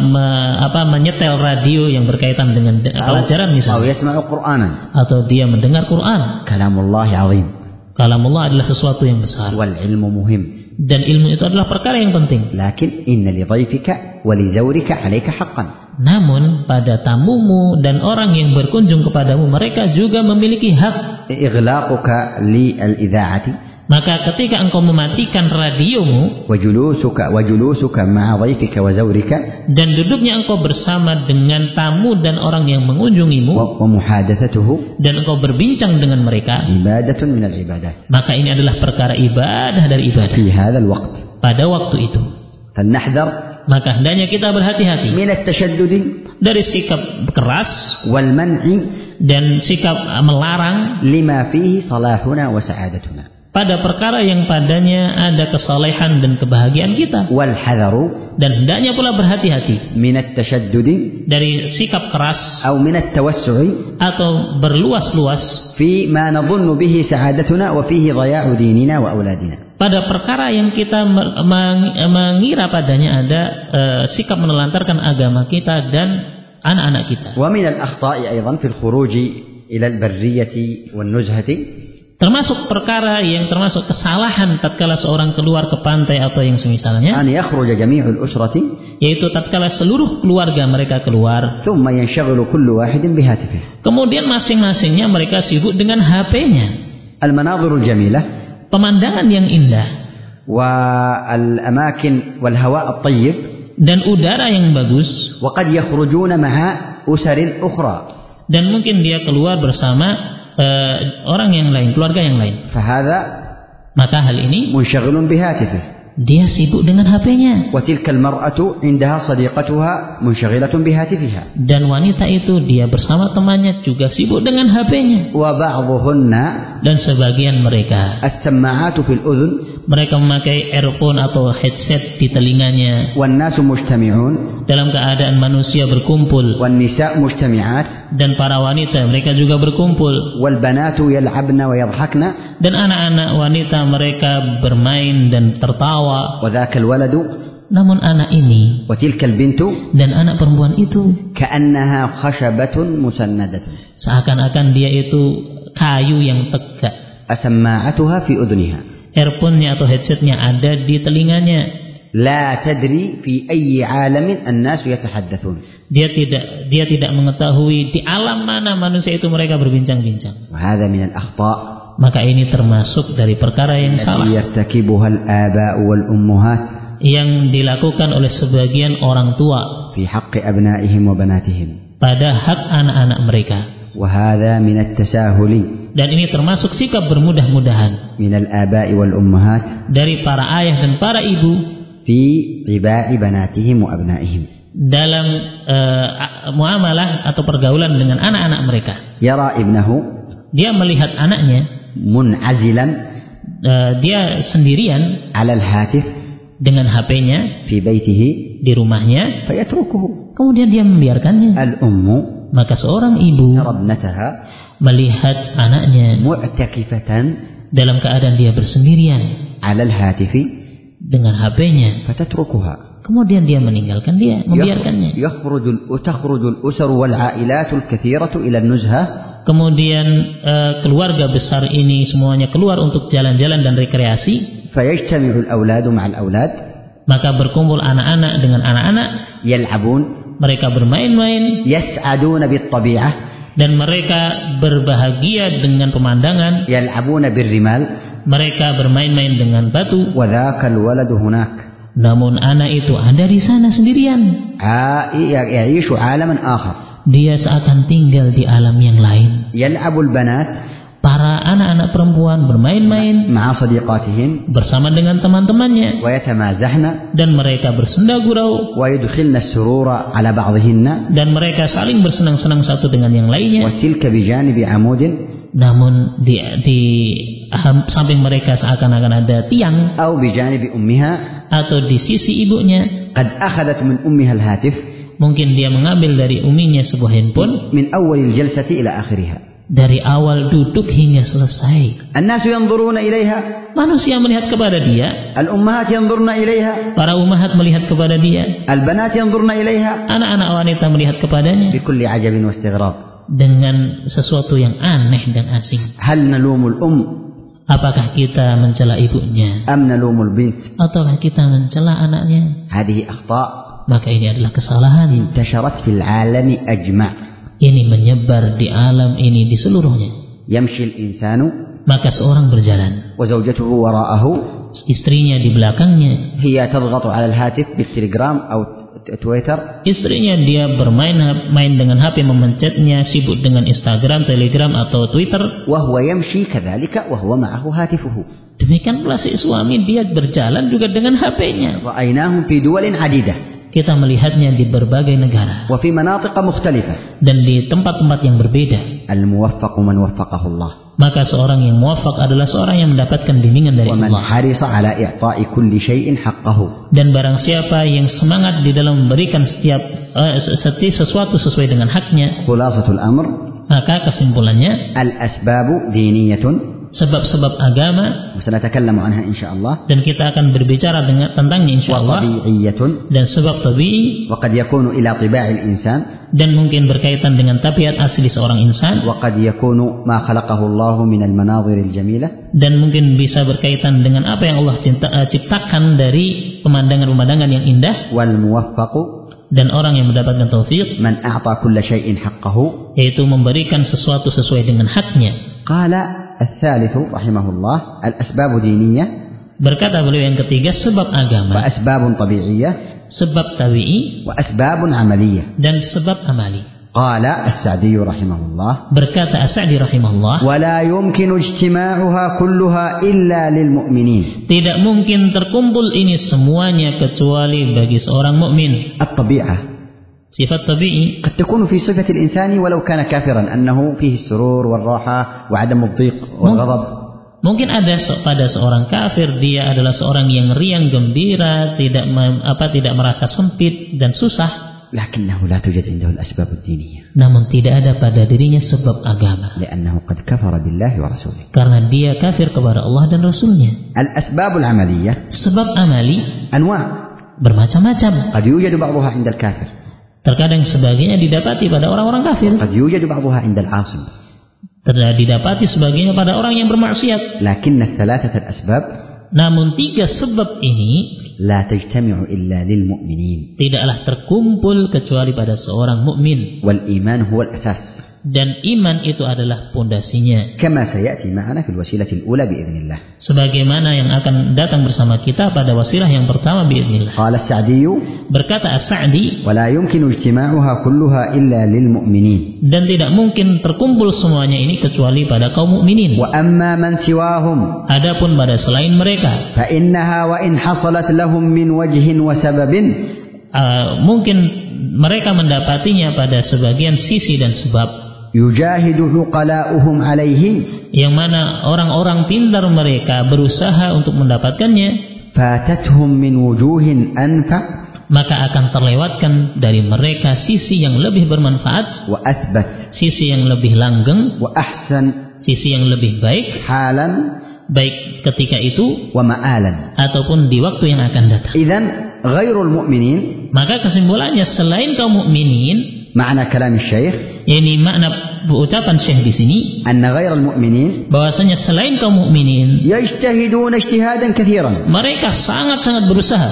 Speaker 3: menyetel radio yang berkaitan dengan pelajaran misalnya. Atau dia mendengar Quran.
Speaker 2: Kalamullah azim.
Speaker 3: Kalamullah adalah sesuatu yang besar.
Speaker 2: Wal ilmu muhim.
Speaker 3: Dan ilmu itu adalah perkara yang penting.
Speaker 2: Lakin inna li dhaifika wa li zawrika 'alaika haqqan.
Speaker 3: Namun pada tamumu dan orang yang berkunjung kepadamu mereka juga memiliki hak.
Speaker 2: Ighlaquka li al-idha'ati.
Speaker 3: Maka ketika engkau mematikan radiomu,
Speaker 2: wajulusuka ma'a dhaifika wa zawrika,
Speaker 3: dan duduknya engkau bersama dengan tamu dan orang yang mengunjungimu,
Speaker 2: wa muhadatsatuhu,
Speaker 3: dan engkau berbincang dengan mereka,
Speaker 2: ibadatun min al-ibadat.
Speaker 3: Maka ini adalah perkara ibadah dari ibadah.
Speaker 2: Fi hadzal waqt.
Speaker 3: Pada waktu itu.
Speaker 2: Falnahdhar.
Speaker 3: Maka hendaknya kita berhati-hati.
Speaker 2: Min at-tashaddud.
Speaker 3: Dari sikap keras.
Speaker 2: Wal man'i.
Speaker 3: Dan sikap melarang.
Speaker 2: Lima fihi salahuna wa sa'adatuna.
Speaker 3: Pada perkara yang padanya ada kesalehan dan kebahagiaan kita.
Speaker 2: Wal hadharu.
Speaker 3: Dan hendaknya pula berhati-hati.
Speaker 2: Min at-tashaddud.
Speaker 3: Dari sikap keras.
Speaker 2: Atau min at-tawassu'i.
Speaker 3: Atau berluas-luas.
Speaker 2: Fi ma nadhunnu bihi sa'adatuna wa fihi dhaya'u dinina wa auladina.
Speaker 3: Pada perkara yang kita mengira padanya ada sikap menelantarkan agama kita dan anak-anak kita.
Speaker 2: Wa min al-akhta'i aidan fi al-khuruj ila al-barriyyati wan-nuzhati.
Speaker 3: Termasuk perkara yang termasuk kesalahan tatkala seorang keluar ke pantai atau yang semisalnya,
Speaker 2: أن يخرج جميع الأسرة
Speaker 3: yaitu tatkala seluruh keluarga mereka keluar,
Speaker 2: ثم ينشغل كل واحد بهاتفه.
Speaker 3: kemudian masing-masingnya mereka sibuk dengan HP-nya.
Speaker 2: المناظر الجميلة
Speaker 3: Pemandangan yang indah
Speaker 2: والأماكن والهواء الطيب
Speaker 3: dan udara yang bagus,
Speaker 2: وقد يخرجون مع أسر أخرى.
Speaker 3: dan mungkin dia keluar bersama orang yang lain, keluarga yang lain.
Speaker 2: فهذا
Speaker 3: Maka hal ini
Speaker 2: منشغل بهاتفه.
Speaker 3: dia sibuk dengan HP-nya.
Speaker 2: وتلك المرأة عندها صديقتها منشغلة بهاتفها.
Speaker 3: Dan wanita itu dia bersama temannya juga sibuk dengan HP-nya.
Speaker 2: وبعضهن
Speaker 3: Dan sebagian mereka,
Speaker 2: السماعات في الأذن
Speaker 3: mereka memakai earphone atau headset di telinganya
Speaker 2: والناس مجتمعون
Speaker 3: dalam keadaan manusia berkumpul,
Speaker 2: والنساء مجتمعات
Speaker 3: dan para wanita mereka juga berkumpul,
Speaker 2: والبنات يلعبن ويضحكن
Speaker 3: dan anak-anak wanita mereka bermain dan tertawa.
Speaker 2: وذاك الولد
Speaker 3: Namun anak ini
Speaker 2: وتلك البنت
Speaker 3: dan anak perempuan itu
Speaker 2: كأنها خشبة مسندة.
Speaker 3: seakan-akan dia itu kayu yang tegak.
Speaker 2: سماعتها في أذنها
Speaker 3: Earphone-nya atau headset-nya ada di telinganya.
Speaker 2: لا تدري في أي عالم الناس يتحدثون.
Speaker 3: Dia tidak mengetahui di alam mana manusia itu mereka berbincang-bincang.
Speaker 2: وهذا من الأخطاء
Speaker 3: Maka ini termasuk dari perkara yang
Speaker 2: التي
Speaker 3: salah
Speaker 2: يرتكبها الآباء والأمهات
Speaker 3: yang dilakukan oleh sebagian orang tua
Speaker 2: في حق أبنائهم وبناتهم.
Speaker 3: pada hak anak-anak mereka.
Speaker 2: وهذا من التساهل
Speaker 3: Dan ini termasuk sikap bermudah-mudahan
Speaker 2: من الآباء والأمهات
Speaker 3: dari para ayah dan para ibu
Speaker 2: في طباع بناتهم وأبنائهم.
Speaker 3: dalam muamalah atau pergaulan dengan anak-anak mereka.
Speaker 2: يرى ابنه
Speaker 3: Dia melihat anaknya,
Speaker 2: منعزلا
Speaker 3: dia sendirian
Speaker 2: على الهاتف
Speaker 3: dengan HP-nya
Speaker 2: في بيته
Speaker 3: di rumahnya,
Speaker 2: فيتركه.
Speaker 3: kemudian dia membiarkannya.
Speaker 2: الأم
Speaker 3: Maka seorang ibu
Speaker 2: ترى ابنتها
Speaker 3: melihat anaknya
Speaker 2: معتكفة
Speaker 3: dalam keadaan dia bersendirian
Speaker 2: على الهاتف
Speaker 3: dengan HP-nya,
Speaker 2: فتتركها.
Speaker 3: kemudian dia meninggalkan dia, membiarkannya.
Speaker 2: تخرج الأسر والعائلات الكثيرة إلى النزهة.
Speaker 3: Kemudian keluarga besar ini semuanya keluar untuk jalan-jalan dan rekreasi.
Speaker 2: فيجتمع الأولاد مع الأولاد.
Speaker 3: Maka berkumpul anak-anak dengan anak-anak.
Speaker 2: يلعبون.
Speaker 3: Mereka bermain-main.
Speaker 2: يسعدون بالطبيعة.
Speaker 3: Dan mereka berbahagia dengan pemandangan.
Speaker 2: يلعبون بالرمال.
Speaker 3: Mereka bermain-main dengan batu.
Speaker 2: وذاك الولد هناك.
Speaker 3: Namun anak itu ada di sana sendirian.
Speaker 2: يعيش عالما آخر.
Speaker 3: Dia seakan tinggal di alam yang lain.
Speaker 2: يلعب البنات.
Speaker 3: Para anak-anak perempuan bermain-main
Speaker 2: مع صديقاتهن
Speaker 3: bersama dengan teman-temannya.
Speaker 2: ويتمازحن.
Speaker 3: Dan mereka bersenda gurau.
Speaker 2: ويدخلن السرور على بعضهن.
Speaker 3: Dan mereka saling bersenang-senang satu dengan yang lainnya.
Speaker 2: وتلك بجانب عمود.
Speaker 3: Namun di samping mereka seakan-akan ada tiang.
Speaker 2: أو بجانب أمها.
Speaker 3: Atau di sisi ibunya.
Speaker 2: قد أخذت من أمها الهاتف.
Speaker 3: Mungkin dia mengambil dari uminya sebuah handphone.
Speaker 2: من أول الجلسة إلى آخرها.
Speaker 3: Dari awal duduk hingga selesai.
Speaker 2: الناس ينظرون إليها.
Speaker 3: Manusia melihat kepada dia.
Speaker 2: الأمهات ينظرن إليها.
Speaker 3: Para ummahat melihat kepada dia.
Speaker 2: البنات ينظرن إليها.
Speaker 3: Anak-anak wanita melihat kepadanya.
Speaker 2: بكل عجب واستغراب.
Speaker 3: Dengan sesuatu yang aneh dan asing.
Speaker 2: هل نلوم الأم؟
Speaker 3: Apakah kita mencela ibunya?
Speaker 2: أم نلوم البنت؟
Speaker 3: Ataukah kita mencela anaknya?
Speaker 2: هذه أخطاء.
Speaker 3: Maka ini adalah kesalahan.
Speaker 2: انتشرت في العالم أجمع.
Speaker 3: Ini menyebar di alam ini di seluruhnya.
Speaker 2: يمشي الإنسان.
Speaker 3: Maka seorang berjalan.
Speaker 2: وزوجته وراءه.
Speaker 3: Istrinya di belakangnya.
Speaker 2: هي تضغط على الهاتف بالتليجرام أو تويتر.
Speaker 3: Istrinya dia bermain dengan HP, memencetnya, sibuk dengan Instagram, Telegram atau Twitter.
Speaker 2: وهو يمشي كذلك وهو معه هاتفه.
Speaker 3: Demikian pula si suami dia berjalan juga dengan HP-nya.
Speaker 2: رأيناهم في دول عديدة.
Speaker 3: Kita melihatnya di berbagai negara.
Speaker 2: وفي مناطق مختلفة.
Speaker 3: Dan di tempat-tempat yang berbeda.
Speaker 2: الموفق من وفقه الله.
Speaker 3: Maka seorang yang muwafaq adalah seorang yang mendapatkan bimbingan dari
Speaker 2: ومن
Speaker 3: Allah.
Speaker 2: حرص على إعطاء كل شيء حقه.
Speaker 3: Dan barang siapa yang semangat di dalam memberikan setiap sesuatu sesuai dengan haknya.
Speaker 2: خلاصة الأمر.
Speaker 3: Maka kesimpulannya.
Speaker 2: الأسباب دينية.
Speaker 3: sebab-sebab agama,
Speaker 2: وسنتكلم عنها إن شاء الله.
Speaker 3: dan kita akan berbicara tentangnya insyaallah.
Speaker 2: وطبيعية,
Speaker 3: dan sebab tabii,
Speaker 2: وقد يكون إلى طباع الإنسان,
Speaker 3: dan mungkin berkaitan dengan tabiat asli seorang insan,
Speaker 2: وقد يكون ما خلقه الله من المناظر الجميلة,
Speaker 3: dan mungkin bisa berkaitan dengan apa yang Allah ciptakan dari pemandangan-pemandangan yang indah.
Speaker 2: والموفق
Speaker 3: dan orang yang mendapatkan taufik,
Speaker 2: من أعطى كل شيء حقه,
Speaker 3: yaitu memberikan sesuatu sesuai dengan haknya.
Speaker 2: قال الثالث رحمه الله الأسباب دينية,
Speaker 3: Berkata beliau yang ketiga, sebab agama,
Speaker 2: وأسباب طبيعية,
Speaker 3: sebab tabi'i,
Speaker 2: وأسباب عملية.
Speaker 3: dan sebab amali.
Speaker 2: قال السعدي رحمه الله
Speaker 3: Berkata As-Sa'di rahimahullah,
Speaker 2: ولا يمكن اجتماعها كلها إلا للمؤمنين.
Speaker 3: tidak mungkin terkumpul ini semuanya kecuali bagi seorang mukmin.
Speaker 2: الطبيعة
Speaker 3: Sifat tabi'i
Speaker 2: قد تكون في صفة الإنسان ولو كان كافرا أنه فيه السرور والراحة وعدم الضيق والغضب.
Speaker 3: Mungkin ada pada seorang kafir, dia adalah seorang yang riang gembira, tidak merasa sempit dan susah.
Speaker 2: لكنه لا توجد عنده الأسباب الدينية.
Speaker 3: Namun tidak ada pada dirinya sebab agama.
Speaker 2: لأنه قد كفر بالله ورسوله.
Speaker 3: Karena dia kafir kepada Allah dan Rasulnya.
Speaker 2: الأسباب العملية
Speaker 3: Sebab amali
Speaker 2: أنواع.
Speaker 3: bermacam-macam.
Speaker 2: قد يوجد بعضها عند الكافر.
Speaker 3: Terkadang sebagiannya didapati pada orang-orang kafir.
Speaker 2: قد يوجد بعضها عند العاصم.
Speaker 3: Didapati sebagiannya pada orang yang bermaksiat.
Speaker 2: لكن الثلاثة الأسباب
Speaker 3: Namun tiga sebab ini
Speaker 2: لا تجتمع إلا للمؤمنين.
Speaker 3: tidaklah terkumpul kecuali pada seorang mukmin.
Speaker 2: والإيمان هو الأساس.
Speaker 3: Dan iman itu adalah pondasinya.
Speaker 2: كما سيأتي معنا في الوسيلة الأولى بإذن الله.
Speaker 3: Sebagaimana yang akan datang bersama kita pada wasilah yang pertama biidznillah.
Speaker 2: قال السعدي
Speaker 3: Berkata As-Sa'di,
Speaker 2: ولا يمكن اجتماعها كلها إلا للمؤمنين.
Speaker 3: dan tidak mungkin terkumpul semuanya ini kecuali pada kaum mukminin.
Speaker 2: وأما من سواهم
Speaker 3: Adapun pada selain mereka,
Speaker 2: فإنها وإن حصلت لهم من وجه وسبب
Speaker 3: mungkin mereka mendapatinya pada sebagian sisi dan sebab,
Speaker 2: يجاهد عقلاؤهم عليه,
Speaker 3: yang mana orang-orang pintar mereka berusaha untuk mendapatkannya,
Speaker 2: فاتتهم من وجوه أنفع,
Speaker 3: maka akan terlewatkan dari mereka sisi yang lebih bermanfaat,
Speaker 2: وأثبت,
Speaker 3: sisi yang lebih langgeng,
Speaker 2: وأحسن
Speaker 3: sisi yang lebih baik,
Speaker 2: حالا
Speaker 3: baik ketika itu
Speaker 2: ومآلا.
Speaker 3: ataupun di waktu yang akan datang.
Speaker 2: إذن غير المؤمنين,
Speaker 3: Maka kesimpulannya, selain kaum mukminin,
Speaker 2: معنى كلام الشيخ
Speaker 3: ini makna ucapan Syekh di sini,
Speaker 2: أن غير المؤمنين
Speaker 3: bahwasanya selain kaum mukminin,
Speaker 2: يجتهدون اجتهادا كثيرا,
Speaker 3: mereka sangat-sangat berusaha,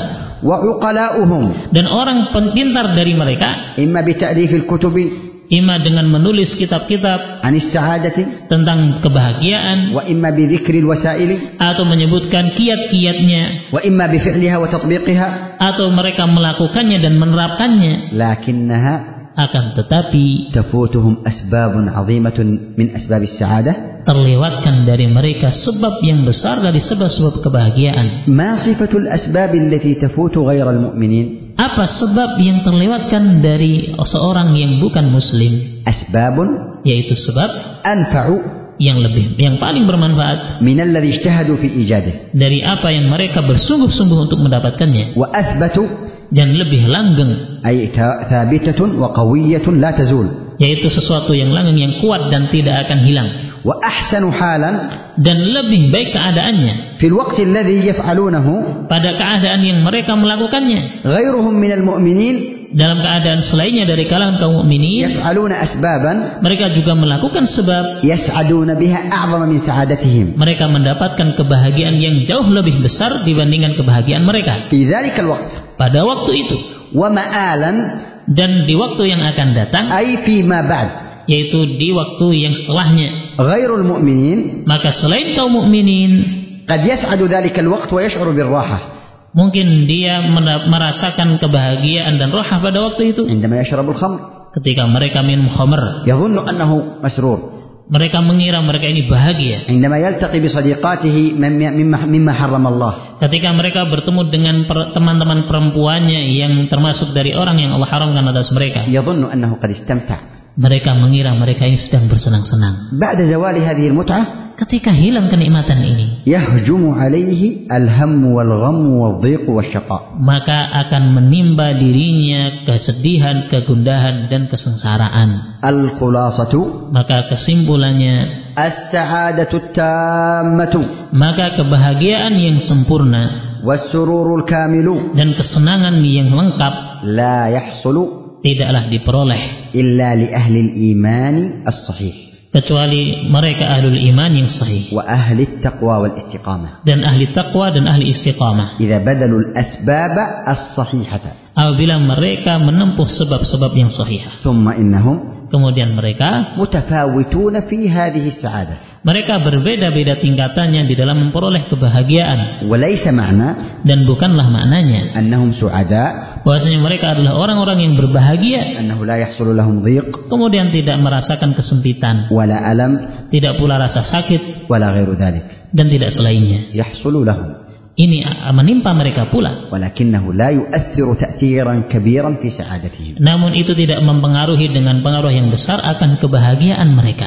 Speaker 2: وعقلاؤهم
Speaker 3: dan orang pintar dari mereka,
Speaker 2: إما بتأليف الكتب
Speaker 3: ima dengan menulis kitab-kitab
Speaker 2: عن السعادة,
Speaker 3: tentang kebahagiaan,
Speaker 2: وإما بذكر الوسائل,
Speaker 3: atau menyebutkan kiat-kiatnya,
Speaker 2: وإما بفعلها وتطبيقها,
Speaker 3: atau mereka melakukannya dan menerapkannya.
Speaker 2: لكنها
Speaker 3: Akan tetapi
Speaker 2: تفوتهم أسباب عظيمة من أسباب السعادة.
Speaker 3: terlewatkan dari mereka sebab yang besar dari sebab-sebab kebahagiaan.
Speaker 2: ما صفة الأسباب التي تفوت غير المؤمنين؟
Speaker 3: Apa sebab yang terlewatkan dari seorang yang bukan muslim?
Speaker 2: أسباب
Speaker 3: Yaitu sebab
Speaker 2: أنفع
Speaker 3: yang paling bermanfaat
Speaker 2: من الذي اجتهدوا في إيجاده,
Speaker 3: dari apa yang mereka bersungguh-sungguh untuk mendapatkannya,
Speaker 2: وأثبت
Speaker 3: dan lebih langgeng,
Speaker 2: أي ثابتة وقوية لا تزول,
Speaker 3: yaitu sesuatu yang langgeng, yang kuat dan tidak akan hilang,
Speaker 2: وأحسن حالا
Speaker 3: dan lebih baik keadaannya
Speaker 2: في الوقت الذي يفعلونه
Speaker 3: pada keadaan yang mereka melakukannya.
Speaker 2: غيرهم من المؤمنين
Speaker 3: Dalam keadaan selainnya dari kalangan kaum mukminin,
Speaker 2: يفعلون أسبابا
Speaker 3: mereka juga melakukan sebab,
Speaker 2: يسعدون بها أعظم من سعادتهم
Speaker 3: mereka mendapatkan kebahagiaan yang jauh lebih besar dibandingkan kebahagiaan mereka
Speaker 2: في ذلك الوقت,
Speaker 3: pada waktu itu,
Speaker 2: ومآلا
Speaker 3: dan di waktu yang akan datang,
Speaker 2: أي فيما بعد.
Speaker 3: yaitu di waktu yang setelahnya.
Speaker 2: غير المؤمنين
Speaker 3: Maka selain kaum mukminin,
Speaker 2: قد يسعد ذلك الوقت ويشعر بالراحة
Speaker 3: mungkin dia merasakan kebahagiaan dan rohah pada waktu itu
Speaker 2: عندما يشرب الخمر,
Speaker 3: ketika mereka minum khamr.
Speaker 2: يظن أنه مسرور
Speaker 3: Mereka mengira mereka ini bahagia
Speaker 2: عندما يلتقي بصديقاته مما حرم الله,
Speaker 3: ketika mereka bertemu dengan teman-teman perempuannya yang termasuk dari orang yang Allah haramkan atas mereka.
Speaker 2: يظن أنه قد استمتع.
Speaker 3: Mereka mengira mereka ini sedang bersenang-senang.
Speaker 2: بعد زوال هذه المتعة
Speaker 3: Ketika hilang kenikmatan ini,
Speaker 2: يهجم عليه الهم والغم والضيق والشقاء.
Speaker 3: maka akan menimba dirinya kesedihan, kegundahan, dan kesengsaraan.
Speaker 2: الخلاصة
Speaker 3: Maka kesimpulannya,
Speaker 2: as-sa'adatu at-tammatu,
Speaker 3: maka kebahagiaan yang sempurna
Speaker 2: was-sururul kamilu,
Speaker 3: dan kesenangan yang lengkap
Speaker 2: la yahsulu
Speaker 3: tidaklah diperoleh
Speaker 2: illa li ahli al-imani as-sahih,
Speaker 3: kecuali mereka ahlul iman yang sahih
Speaker 2: wa ahli at-taqwa wal istiqamah,
Speaker 3: dan ahli taqwa dan ahli istiqamah.
Speaker 2: idza badalu al-asbab as-sahihata,
Speaker 3: Apabila mereka menempuh sebab-sebab yang sahih,
Speaker 2: thumma innahum
Speaker 3: kemudian mereka
Speaker 2: mutafawituna fi hadhihi as-sa'adah,
Speaker 3: mereka berbeda-beda tingkatannya di dalam memperoleh kebahagiaan,
Speaker 2: wa laysa ma'na
Speaker 3: dan bukanlah maknanya
Speaker 2: annahum su'ada
Speaker 3: bahwasanya mereka adalah orang-orang yang berbahagia
Speaker 2: annahu la yahsulu lahum dhiq
Speaker 3: kemudian tidak merasakan kesempitan,
Speaker 2: wala alam
Speaker 3: tidak pula rasa sakit,
Speaker 2: wala ghairu dhalik,
Speaker 3: dan tidak selainnya.
Speaker 2: yahsulu lahum,
Speaker 3: Ini menimpa mereka pula.
Speaker 2: walakinahu la yu'athiru ta'thiran kabiran fi sa'adatihim,
Speaker 3: Namun itu tidak mempengaruhi dengan pengaruh yang besar akan kebahagiaan mereka.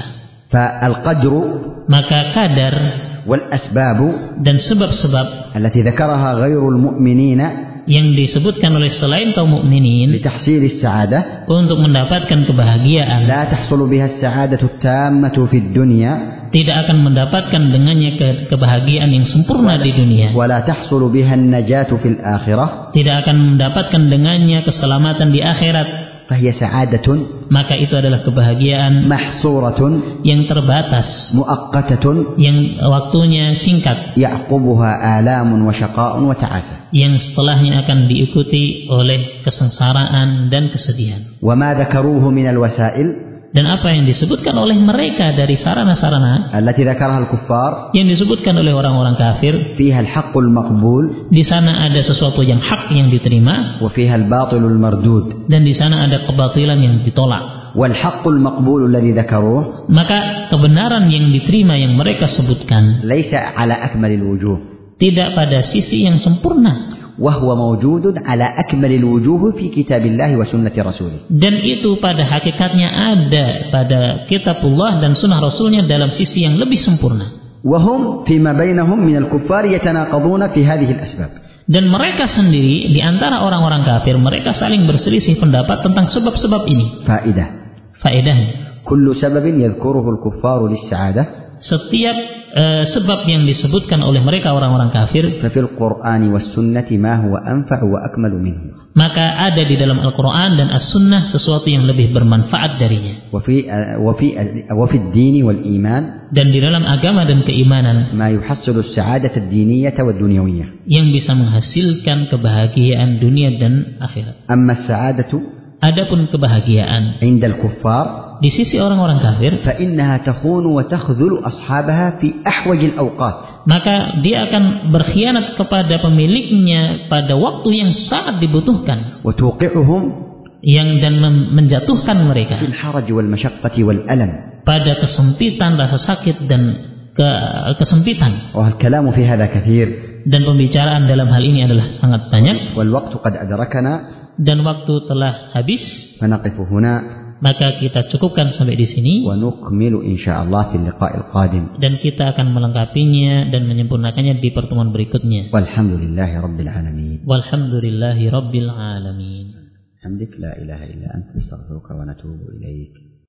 Speaker 2: فالقدر
Speaker 3: Maka kadar
Speaker 2: والأسباب
Speaker 3: dan sebab-sebab
Speaker 2: التي ذكرها غير المؤمنين
Speaker 3: yang disebutkan oleh selain kaum mukminin
Speaker 2: لتحصيل السعادة
Speaker 3: untuk mendapatkan kebahagiaan
Speaker 2: لا تحصل بها السعادة التامة في الدنيا
Speaker 3: tidak akan mendapatkan dengannya kebahagiaan yang sempurna di dunia,
Speaker 2: ولا تحصل بها النجاة في الآخرة
Speaker 3: tidak akan mendapatkan dengannya keselamatan di akhirat,
Speaker 2: فهي سعادة
Speaker 3: maka itu adalah kebahagiaan
Speaker 2: محصورة
Speaker 3: yang terbatas,
Speaker 2: مؤقتة
Speaker 3: yang waktunya singkat,
Speaker 2: يعقبها آلام وشقاء وتعاسة،
Speaker 3: yang setelahnya akan diikuti oleh kesengsaraan dan kesedihan.
Speaker 2: وما ذكروه من الوسائل
Speaker 3: Dan apa yang disebutkan oleh mereka dari sarana-sarana
Speaker 2: التي ذكرها الكفار
Speaker 3: yang disebutkan oleh orang-orang kafir,
Speaker 2: فيها الحق المقبول
Speaker 3: di sana ada sesuatu yang hak yang diterima,
Speaker 2: وفيها الباطل المردود،
Speaker 3: dan di sana ada kebatilan yang ditolak.
Speaker 2: والحق المقبول الذي ذكروه
Speaker 3: Maka kebenaran yang diterima yang mereka sebutkan
Speaker 2: ليس على أكمل الوجوه،
Speaker 3: tidak pada sisi yang sempurna,
Speaker 2: وهو موجود على أكمل الوجوه في كتاب الله وسنة رسوله،
Speaker 3: dan itu pada hakikatnya ada pada kitabullah dan sunnah rasulnya dalam sisi yang lebih sempurna.
Speaker 2: وهم فيما بينهم من الكفار يتناقضون في هذه الأسباب.
Speaker 3: Dan mereka sendiri di antara orang-orang kafir mereka saling berselisih pendapat tentang sebab-sebab ini.
Speaker 2: فائدة
Speaker 3: Faedahnya,
Speaker 2: كل سبب يذكره الكفار للسعادة
Speaker 3: setiap sebab yang disebutkan oleh mereka orang-orang kafir,
Speaker 2: ففي القرآن والسنة ما هو أنفع وأكمل منه،
Speaker 3: maka ada di dalam Al-Quran dan As-Sunnah sesuatu yang lebih bermanfaat darinya.
Speaker 2: وفي الدين والإيمان
Speaker 3: Dan di dalam agama dan keimanan
Speaker 2: ما يحصل السعادة الدينية والدنيوية.
Speaker 3: yang bisa menghasilkan kebahagiaan dunia dan akhirat.
Speaker 2: أما السعادة
Speaker 3: Adapun kebahagiaan
Speaker 2: عند الكفار
Speaker 3: di sisi orang-orang kafir,
Speaker 2: فإنها تخون وتخذل أصحابها في أحوج الأوقات،
Speaker 3: maka dia akan berkhianat kepada pemiliknya pada waktu yang sangat dibutuhkan,
Speaker 2: وتوقعهم
Speaker 3: dan menjatuhkan mereka
Speaker 2: في الحرج والمشقة والألم.
Speaker 3: pada kesempitan, rasa sakit dan kesempitan.
Speaker 2: والكلام في هذا كثير،
Speaker 3: Dan pembicaraan dalam hal ini adalah sangat banyak,
Speaker 2: والوقت قد أدركنا،
Speaker 3: dan waktu telah habis,
Speaker 2: فنقف هنا
Speaker 3: maka kita cukupkan sampai di sini,
Speaker 2: ونكمل إن شاء الله في اللقاء القادم،
Speaker 3: dan kita akan melengkapinya dan menyempurnakannya di pertemuan berikutnya.
Speaker 2: والحمد لله رب العالمين.
Speaker 3: Walhamdulillahi rabbil alamin.
Speaker 2: حمدك لا إله إلا أنت، نستغفرك ونتوب إليك.